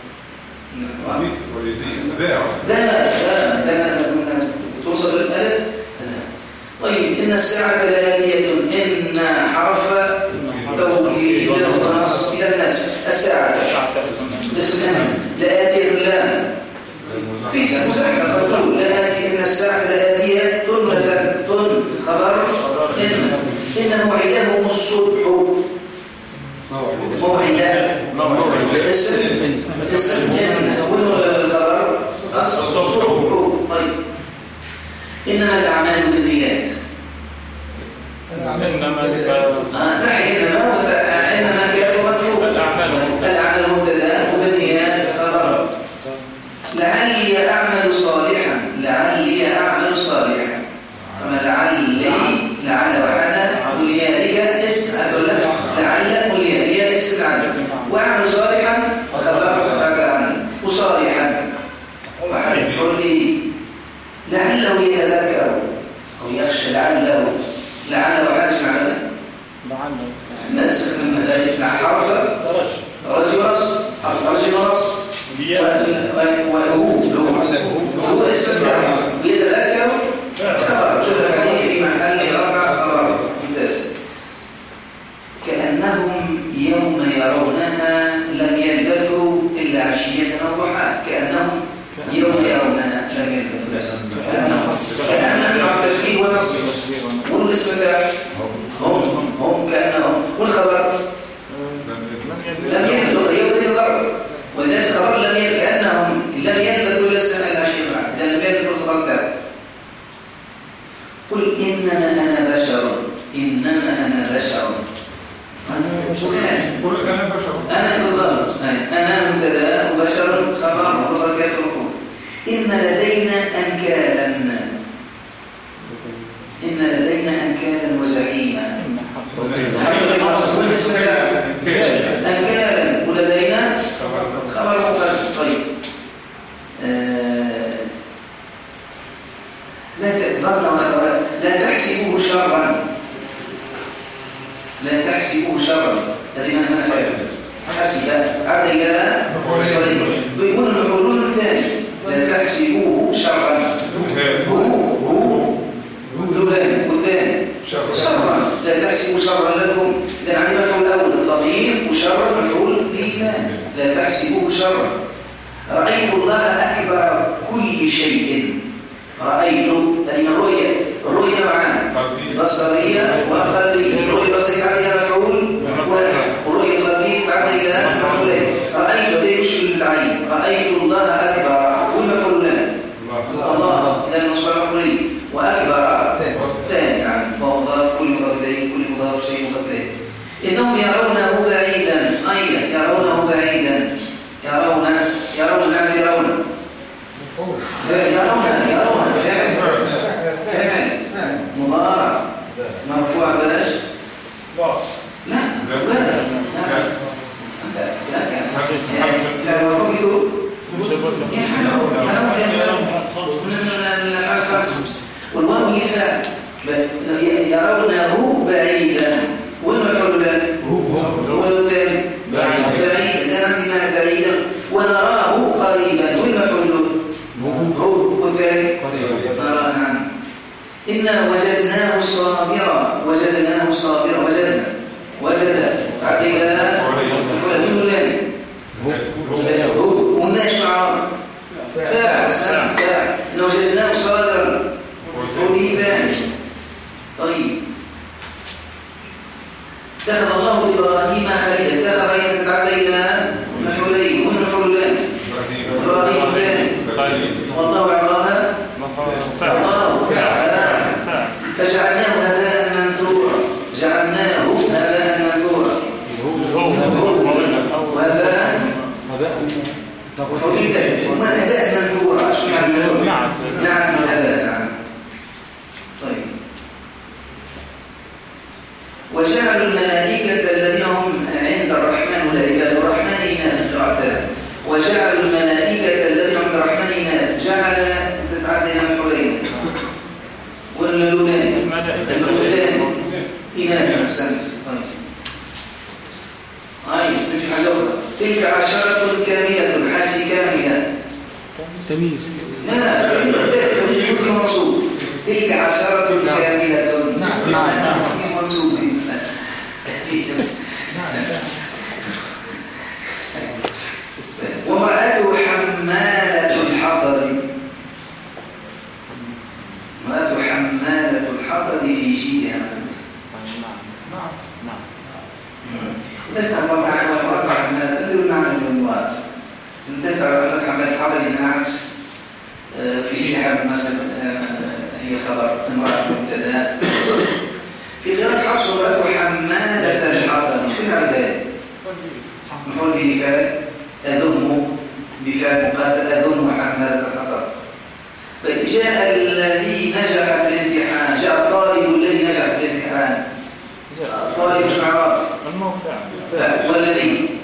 ده توصل للألف. طيب إن الساعة لآتية إن حرف توكيد ونص إلى الناس الساعة اسم لآتية اللام في سمزحة قبل لآتية إن الساعة لآتية تن خبر إن موعدهم الصبح موعدا اسم إن الخبر الصبح. طيب إنما الأعمال بالنيات إنما كثرته الأعمال مبتدأ وبالنيات خبر. لعلي أعمل صالحا فما لعل وحدا وليالك اسم أقول لك الناس من حرف رجل ونصب حرف رجل ونصب وهو اسم الفاعل ويتذكر خبر جملة فعلية في محل رفع خبر. ممتاز. كأنهم يوم يرونها لم يلبثوا إلا عشية أو ضحاها. كأنهم يوم يرونها لم يلبثوا كأنهم عرف تشبيه ونصب. والاسم الفاعل هم كأنهم. والخبر لم يلبثوا يوم الضرب. ولذلك الخبر لم يلبثوا كأنهم لم يلبثوا إلا السنة العشية بعد. إذا لم يلبثوا الخبر ده. قل إنما أنا بشر. إنما أنا بشر.
قل أنا بشر.
أنا بالضبط. أنا مبتدأ وبشر خبر مفرد كاف مفعول. إن لدينا أنكالا. إن لدينا أنكالا وزعيما. كل اسم أنكالا ولدينا خبر مفرد. طيب لا تحسبوه شرا. لا تحسبوه شرا. هذه ما نفعله. حسب عبد الله بيقول المفعولون الثاني. لا تحسبوه شرا. هو لولان والثاني شرا. لا تحسبوا شرا لكم. إذا عندنا مفعول أول الضمير وشر مفعول به ثاني. لا تحسبوه شرا. رأيت الله أكبر كل شيء. رأيت هذه من الرؤية نوعان بصرية وقلبية. الرؤية البصرية تعدي إلى مفعول والرؤية القلبية تعدي إلى مفعولين. رأيت هذا يشكل العين. رأيت الله أكبر والمفعولان الله إذا المصبر مفعولين وأكبر ثاني. نعم مضاف كل مضاف إليه كل مضاف شيء مضاف إليه. إنهم يرونه بعيدا. أي يرونه بعيدا. يرون نعم يرون فعل مضارع مرفوع بلاش لا مرفوع بثبوت والواو يفعل يرونه بعيدا والمفعول هو الثاني بعيد. ده عندنا بعيدا ونراه قريبا والمفعول هو والثاني نرى. نعم. إنا وجدناه صابرا. وجدناه صابرا. وجد عديها مفعول لنا هو والناش مع فاعل فاعل. إن وجدناه صابرا مفعول ثاني. طيب اتخذ الله إبراهيم خليلا. اتخذ يتعدى إلى مفعولين والمفعولان إبراهيم ثاني والله أعلمها الله فعل. فجعلناه هباء منثورا. جعلناه هباء منثورا. وهباء مفعول ثاني وهباء منثورا. شو يعني منثورا؟ نعم هباء. نعم. طيب وجعلوا الملائكة الذين هم عند الرحمن والعباد الرحمن إناثا. قراءتان. وجعلوا الملائكة الذين عند الرحمن إناثا. جعل تتعدى إلى مفعولين واللولان الملائكة إناثا. أحسنت. طيب نمشي حاجة أخرى. تلك عشرة كاملة. حاسي كاملة
تمييز.
لا تمييز منصوب. تلك عشرة كاملة. نعم منصوب. وامرأته حمالة الحطب. امرأته حمالة الحطب في جيدها نسمع وامرأته حمالة. انت بالمعنى الامرأة انت تعرف حمالة الحطب إنها في جيدها مثلا هي خبر امرأة مبتدأ. في غير الحصر امرأته حمالة الحطب. مش كلها عباد مفعول به فعل تذم بفعل مقدر تذم حمالة الحطب. فجاء الذي نجح في الامتحان. جاء الطالب الذي نجح في الامتحان. الطالب مش معرف والذي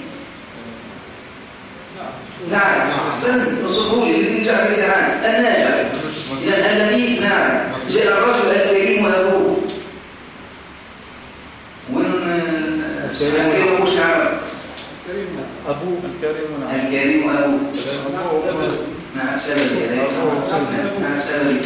نعم أحسنت. وصفوا لي الذي نجح في الامتحان الناجح. إذا الذي نعم. جاء الرجل الكريم وأبوه. وين الكريم مش عرب.
أبوه الكريم.
الكريم أبوه. نعت سببي نعت سببي.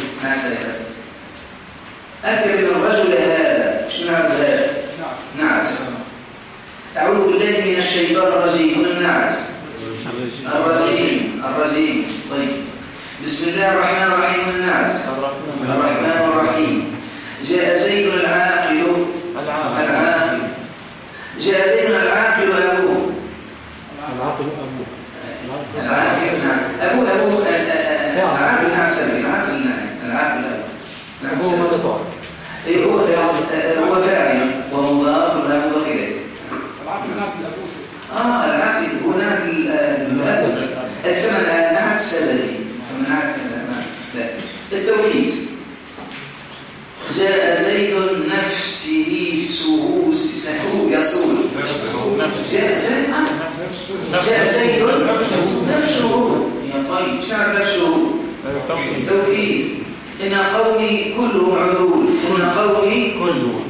أكرم الرجل هذا. مش نعت هذا. نعت. أعوذ بالله من الشيطان الرجيم. من النعت الرجيم. طيب بسم الله الرحمن الرحيم. من النعت الرحمن الرحيم. جاء زيد العاقل. جاء زيد العاقل أبوه. العاقل نعم. أبوه العاقل نعت سببي. العاقل أبوه ماذا طار؟ هو فاعل ومضاف ولا مضاف إليه. العاقل هو نعت السبب. نعت سببي. التوكيد. جاء زيد نفسه يصول. جاء زيد نفسه. طيب شعر نفسه توكيد. إن قومي كلهم عدول. إن قومي كلهم.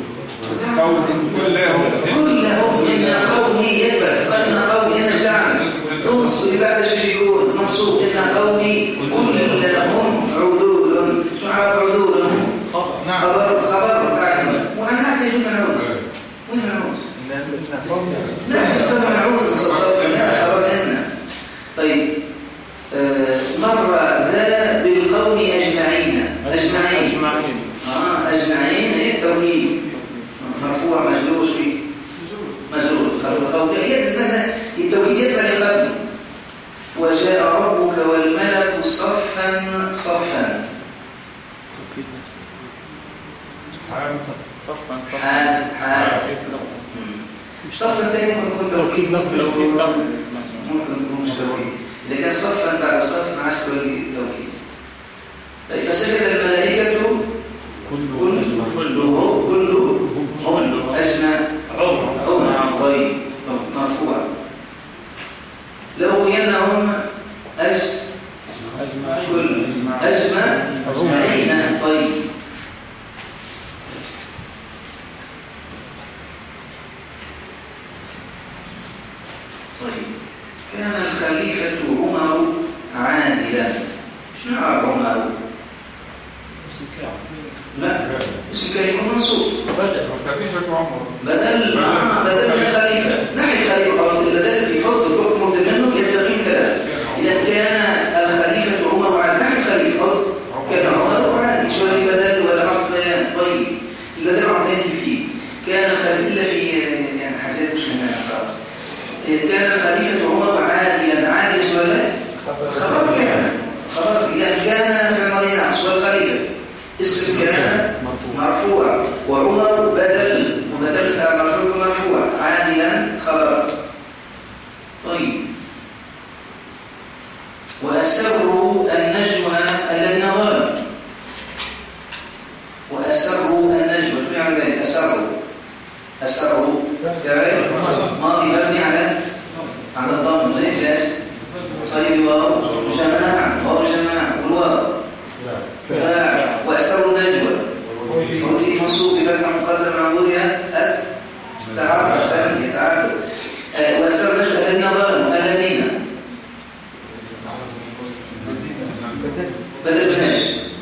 إن قومي يكبر. إن قومي أنا جعل تنصب بعد شيء منصوب. إن قومي كلهم عدول. شو عرب عدول؟ خبر دائما. وأنا أحتاج من العود. وين العود؟ نحتاج من العود. خبر إن. طيب مر ذا بالقوم أجمعين. أجمعين هي التوكيد. مرفوع مجلوس في مجلوس. التوكيد يتبع لقبل. وجاء ربك والملك صفا. صفا ثاني ممكن يكون توكيد لفظي. ممكن يكون مش توكيد. إذا كان صفا بعد صف ما عادش توكيد. فسجد الملائكة كله أجمع. طيب مرفوع. لو ينهم أجمعين. طيب كان الخليفة عمر عادلا. شنو نعرف عمر؟ لا اسم كان يكون منصوب.
خليفة عمر
بدل من الخليفة. نحن الخليفة البدل يحط الحكم منه يستقيم كلام. إذا كان الخليفة عمر وعاد نحن الخليفة كان عمر وعاد شو اللي بدل ولا عطف بيان. طيب البدل عم يأتي فيه. كان الخليفة في يعني حاجات مش منها. كان الخليفة عمر عادلا شو ولا خبر كان. إذا كان في الماضي سؤال الخليفة اسم كان مرفوع وعمر بدل بتاع مرفوع عادلا خبر. طيب وأسروا النجوى الذين ظلموا. يعني أسروا فعل ماضي مبني على الضم. ليش؟ صيد واو جماعة والواو وأسروا النجوى فوتي منصوب بفتح مقدر من عضوها التعرض السامي يتعرض. وأسروا النجوى الذين ظلموا الذين بدل بناش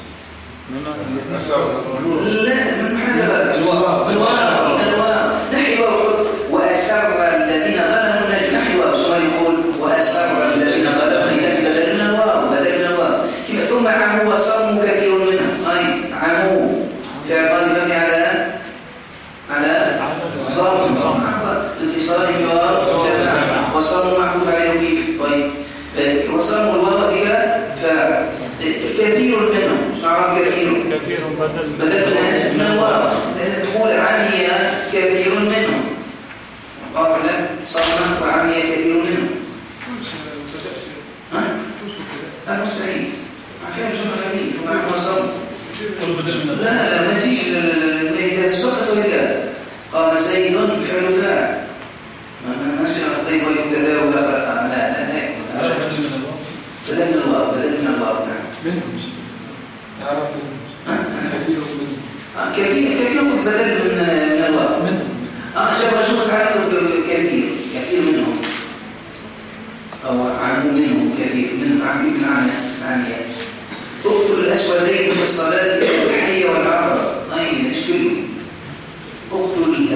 لا من حاجة الواو نحو وأسر الذين ظلموا نحو شو يقول وأسر الذين ظلموا إذا بدل من الواو ثم عموا وصموا كثير منهم أي عموا في عباد مبني على ضم الاتصال بواو جماعة وصموا معروف عليه طيب وصموا الواو إلى فاعل كثير منهم شعر كثير بدل من الواو لأن تقول عمي كثير منهم واضح لك صمت وعمي كثير منهم مستعيد عفوا جمع فهمين ومعنى وصم لا ما تجيش إذا سبقت ولا قام زيد فعل فاعل ما نشرح زيد والمبتدا ولا لا بدل من الواو نعم
منهم يعرف
كثير بدل من الواو منهم شوف عارف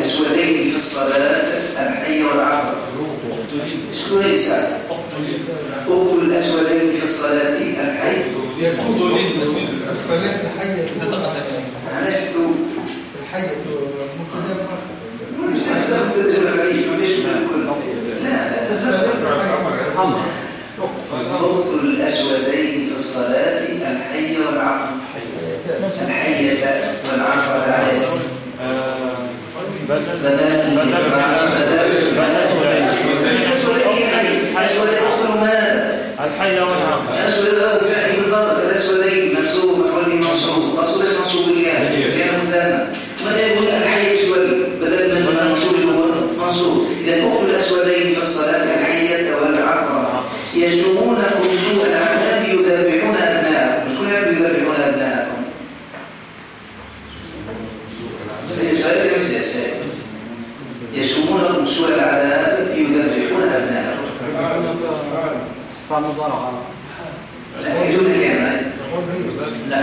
الأسودين في الصلاة الحي والعقرب. شنو ليس؟ اقتل الأسودين في الصلاة الحي.
الصلاة الحية
علاش تقول؟
الحية مبتدأ آخر.
مش هتاخد ترجمة فريش ما بيش كل. لا اقتل الأسودين في الصلاة الحي والعقرب. الحية والعقرب على اسم. بدل الأسودين أخذوا ماذا؟
الحية والعقرب.
الأسودين زائد بالضبط. الأسودين منصوب مفعول به منصوب. أصل منصوب الياء كان مثلنا. ماذا يقول الحية بدل من المنصوب اللي هو منصوب. إذا أخذوا الأسودين في الصلاة الحية والعقرب يشتمونكم سوء العذاب يذبحون أبناءكم. مش كل يذبحون أبناءكم. يشتمونكم سوء العذاب يذبحون أبناءكم.
فعل مضارع.
لا يجوز الكلمة. لا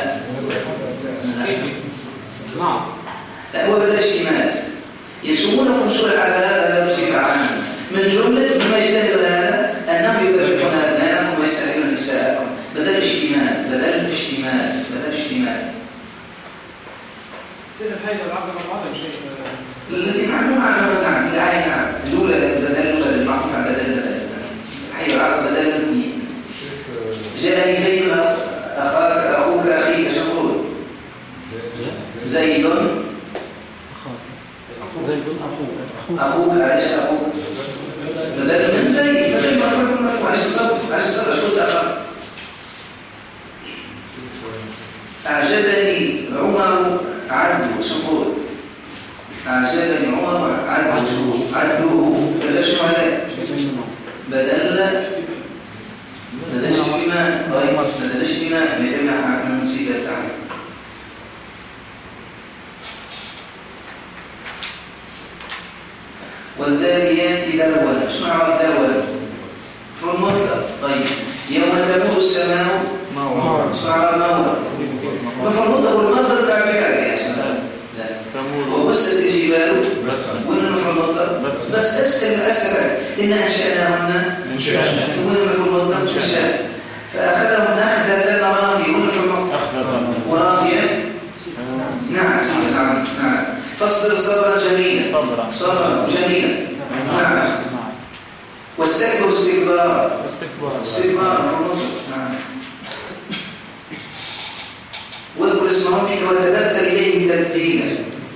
نعم.
لا هو بدل اشتمال. يشتمونكم سوء العذاب هذا بصفة عامة. من جملة مما يشتمل هذا أنهم يذبحون أبناءكم ويستحيون نساءكم. بدل اشتمال.
الحية والعقرب هذا شيء.
الذي معلوم عنه نعم. الآية نعم. الأولى بدل المعروف عن بدل. الحي والعقرب بدل من جاءني زيد أخوك أخيك شكور. زيد أخوك عايش أخوك بدل من زيد بدل مفعول عايش الصبر أشكر أخاك. أعجبني عمر عبده شكور. أعجبني عمر عبده بدل شو هذا؟ بدل اجتماع. بدل اجتماع مثل عن المصيبة بتاعنا. والذاريات ذروا. شنو عرف ذروا؟ في المطلق. طيب يوم تمور السماء مورا. شنو عرف مورا؟ وفي المطلق والمصدر بتاع الفعل يا شباب. لا وبست الجبال وإنه في المطلق بس أسأل إن أنشأناهن وإنه في المطلق أنشأ فأخذهم أخذا لنا رامي وإنه في المطلق ورامية. نعم فاصبر صبرا جميلا. صبرا جميلا. نعم واستكبر استكبارا في المطلق. نعم واذكر اسم ربك وتبتل إليه تبتيلا.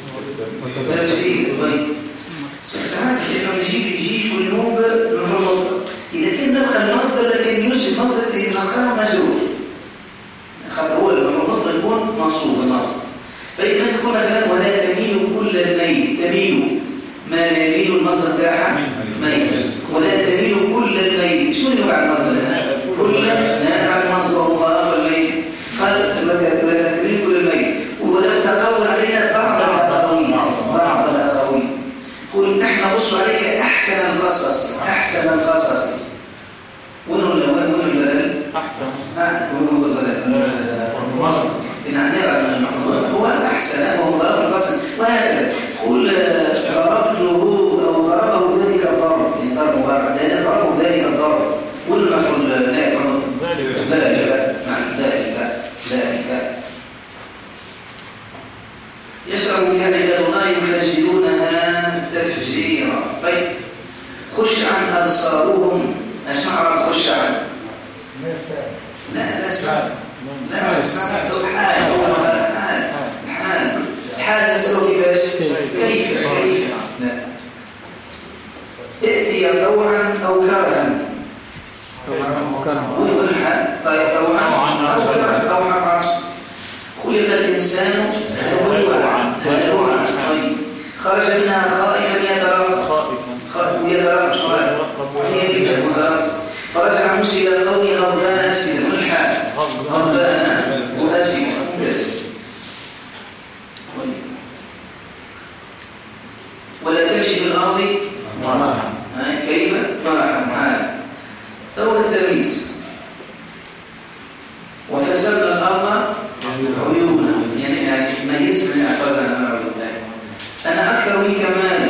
طيب ساعات الشيخ يجيش والنوب مفرط. إذا كان نبقى المصدر لكن يوسف المصدر اللي نخره مجرور هو المفرط يكون منصوب المصدر. فإذا تكون مثلا ولا تميل كل الميل. تميل ما لا يميل المصدر بتاعها ميل. ولا تميل كل الميل. شو اللي بعد المصدر هنا؟ كل نابع المصدر والله والميل. قال ولا تميل كل الميل. ولو تقول علينا بعض الأقاويل. قل نحن نقص عليك أحسن القصص. وين البدل؟ أحسن. وين البدل؟ مصر. هو أحسن ومضاف القسم وهكذا. قل ضربته أو ضربه ذلك الضرب. يعني ضرب مبارك ضربه ذلك الضرب. والمفعول نائب المطلق ذلك. نعم ذلك. يشرب بها عباد الله يفجرونها تفجيرا. طيب خش عن أبصارهم. أسمع خش عن لا اسمع الحال نسأله كيف لا ائتي طوعا أو كرها. والحال طيب طوعا أو كرها. طوعا خلق الإنسان هلوعا. طيب خرج منها خائفا يترقب شوية فرجع موسى إلى قومه غضبان أسفا. والحال غضبان وأسفا. ولا تمشي في الأرض كيف مرحا. أول التمييز. وفجرنا الأرض عيونا. يعني ميزت من أفراد عن العيون. أنا أكثر منك مالا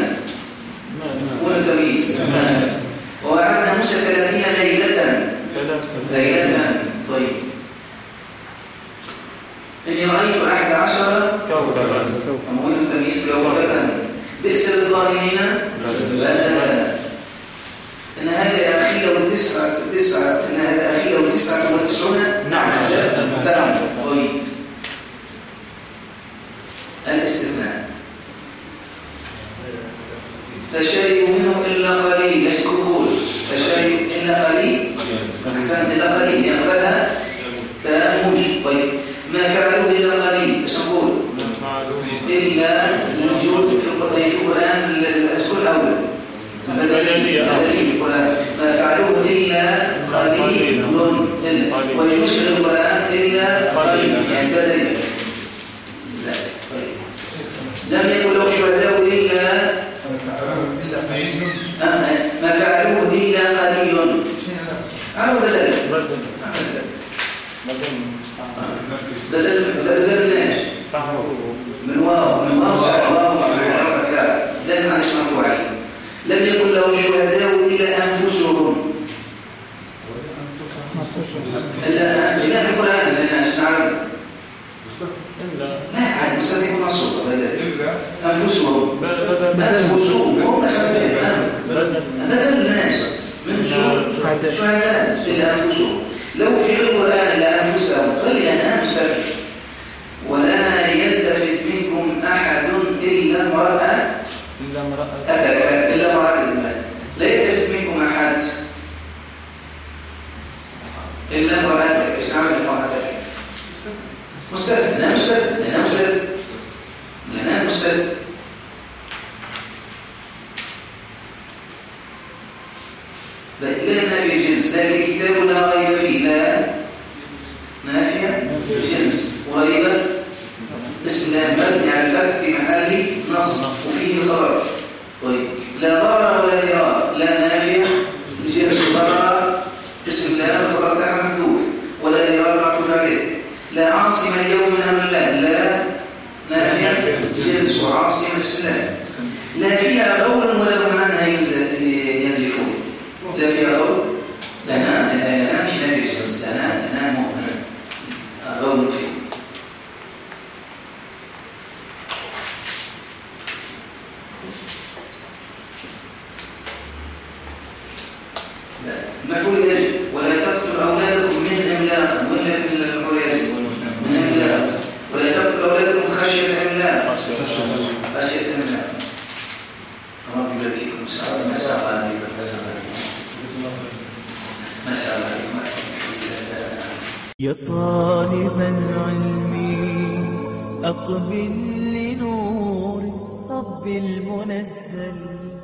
ووعدنا موسى 30 ليلة. طيب إني رأيت 11 كوكبا أمويل التمييز كوكبا بئس للظالمين بدلا. إن هذا أخيه تسعة وتسعون نعم. طيب الاستثناء فشربوا منه إلا قليل يسكتون فشربوا إلا قليل أحسن إلا قليل يقبلها تأمج. طيب ما فعلوه إلا قليل ايش نقول؟ إلا موجود في القرآن الأشكال الأول بدليل القرآن ما فعلوه إلا قليل ويجوز في القرآن إلا قليل يعني بدليل. لا طيب لم يكن له شهداء إلا ما فعلوه إلا قليل عرفوا بدل الناس من واو دل عن اسم مرفوعين. لم يكن له شهداء إلا أنفسهم إلا في القرآن للناس نعرف لا عاد مستفيد منصوب أنفسهم هم بدل الناس من شهداء إلا أنفسهم. لو في القرآن إلا أنفسهم قل أنا مستفيد. ولا يلتفت منكم أحد إلا امرأة لا يلتفت منكم أحد إلا امرأتك. إيش نعمل امرأتك؟ مستفيد لنا مستفيد لا نافي جنس لكن كتاب لا ريب فيه لا نافية جنس وريب اسم لا مبني على الفتح في محل نصب وفيه خبر. طيب لا ضرر ولا ضرار لا نافية جنس ضرر اسم لا خبر تحت محذوف ولا ضرار معطوف عليه. لا عاصم اليوم من امر الله لا نافية جنس وعاصم اسم لا فيها غول ولا هم عنها ينزفون. لا فيها غول لنا مش نافية بس لنا مؤمن غول فيه. مفعول يجب ولا تقتل أولادكم من إملاق ولا في المفعول يجب من إملاق ولا تقتل أولادكم خشية إملاق خشية إملاق. ربي يبارك فيكم. مساء
يا طالب العلم أقبل لنور رب المنزل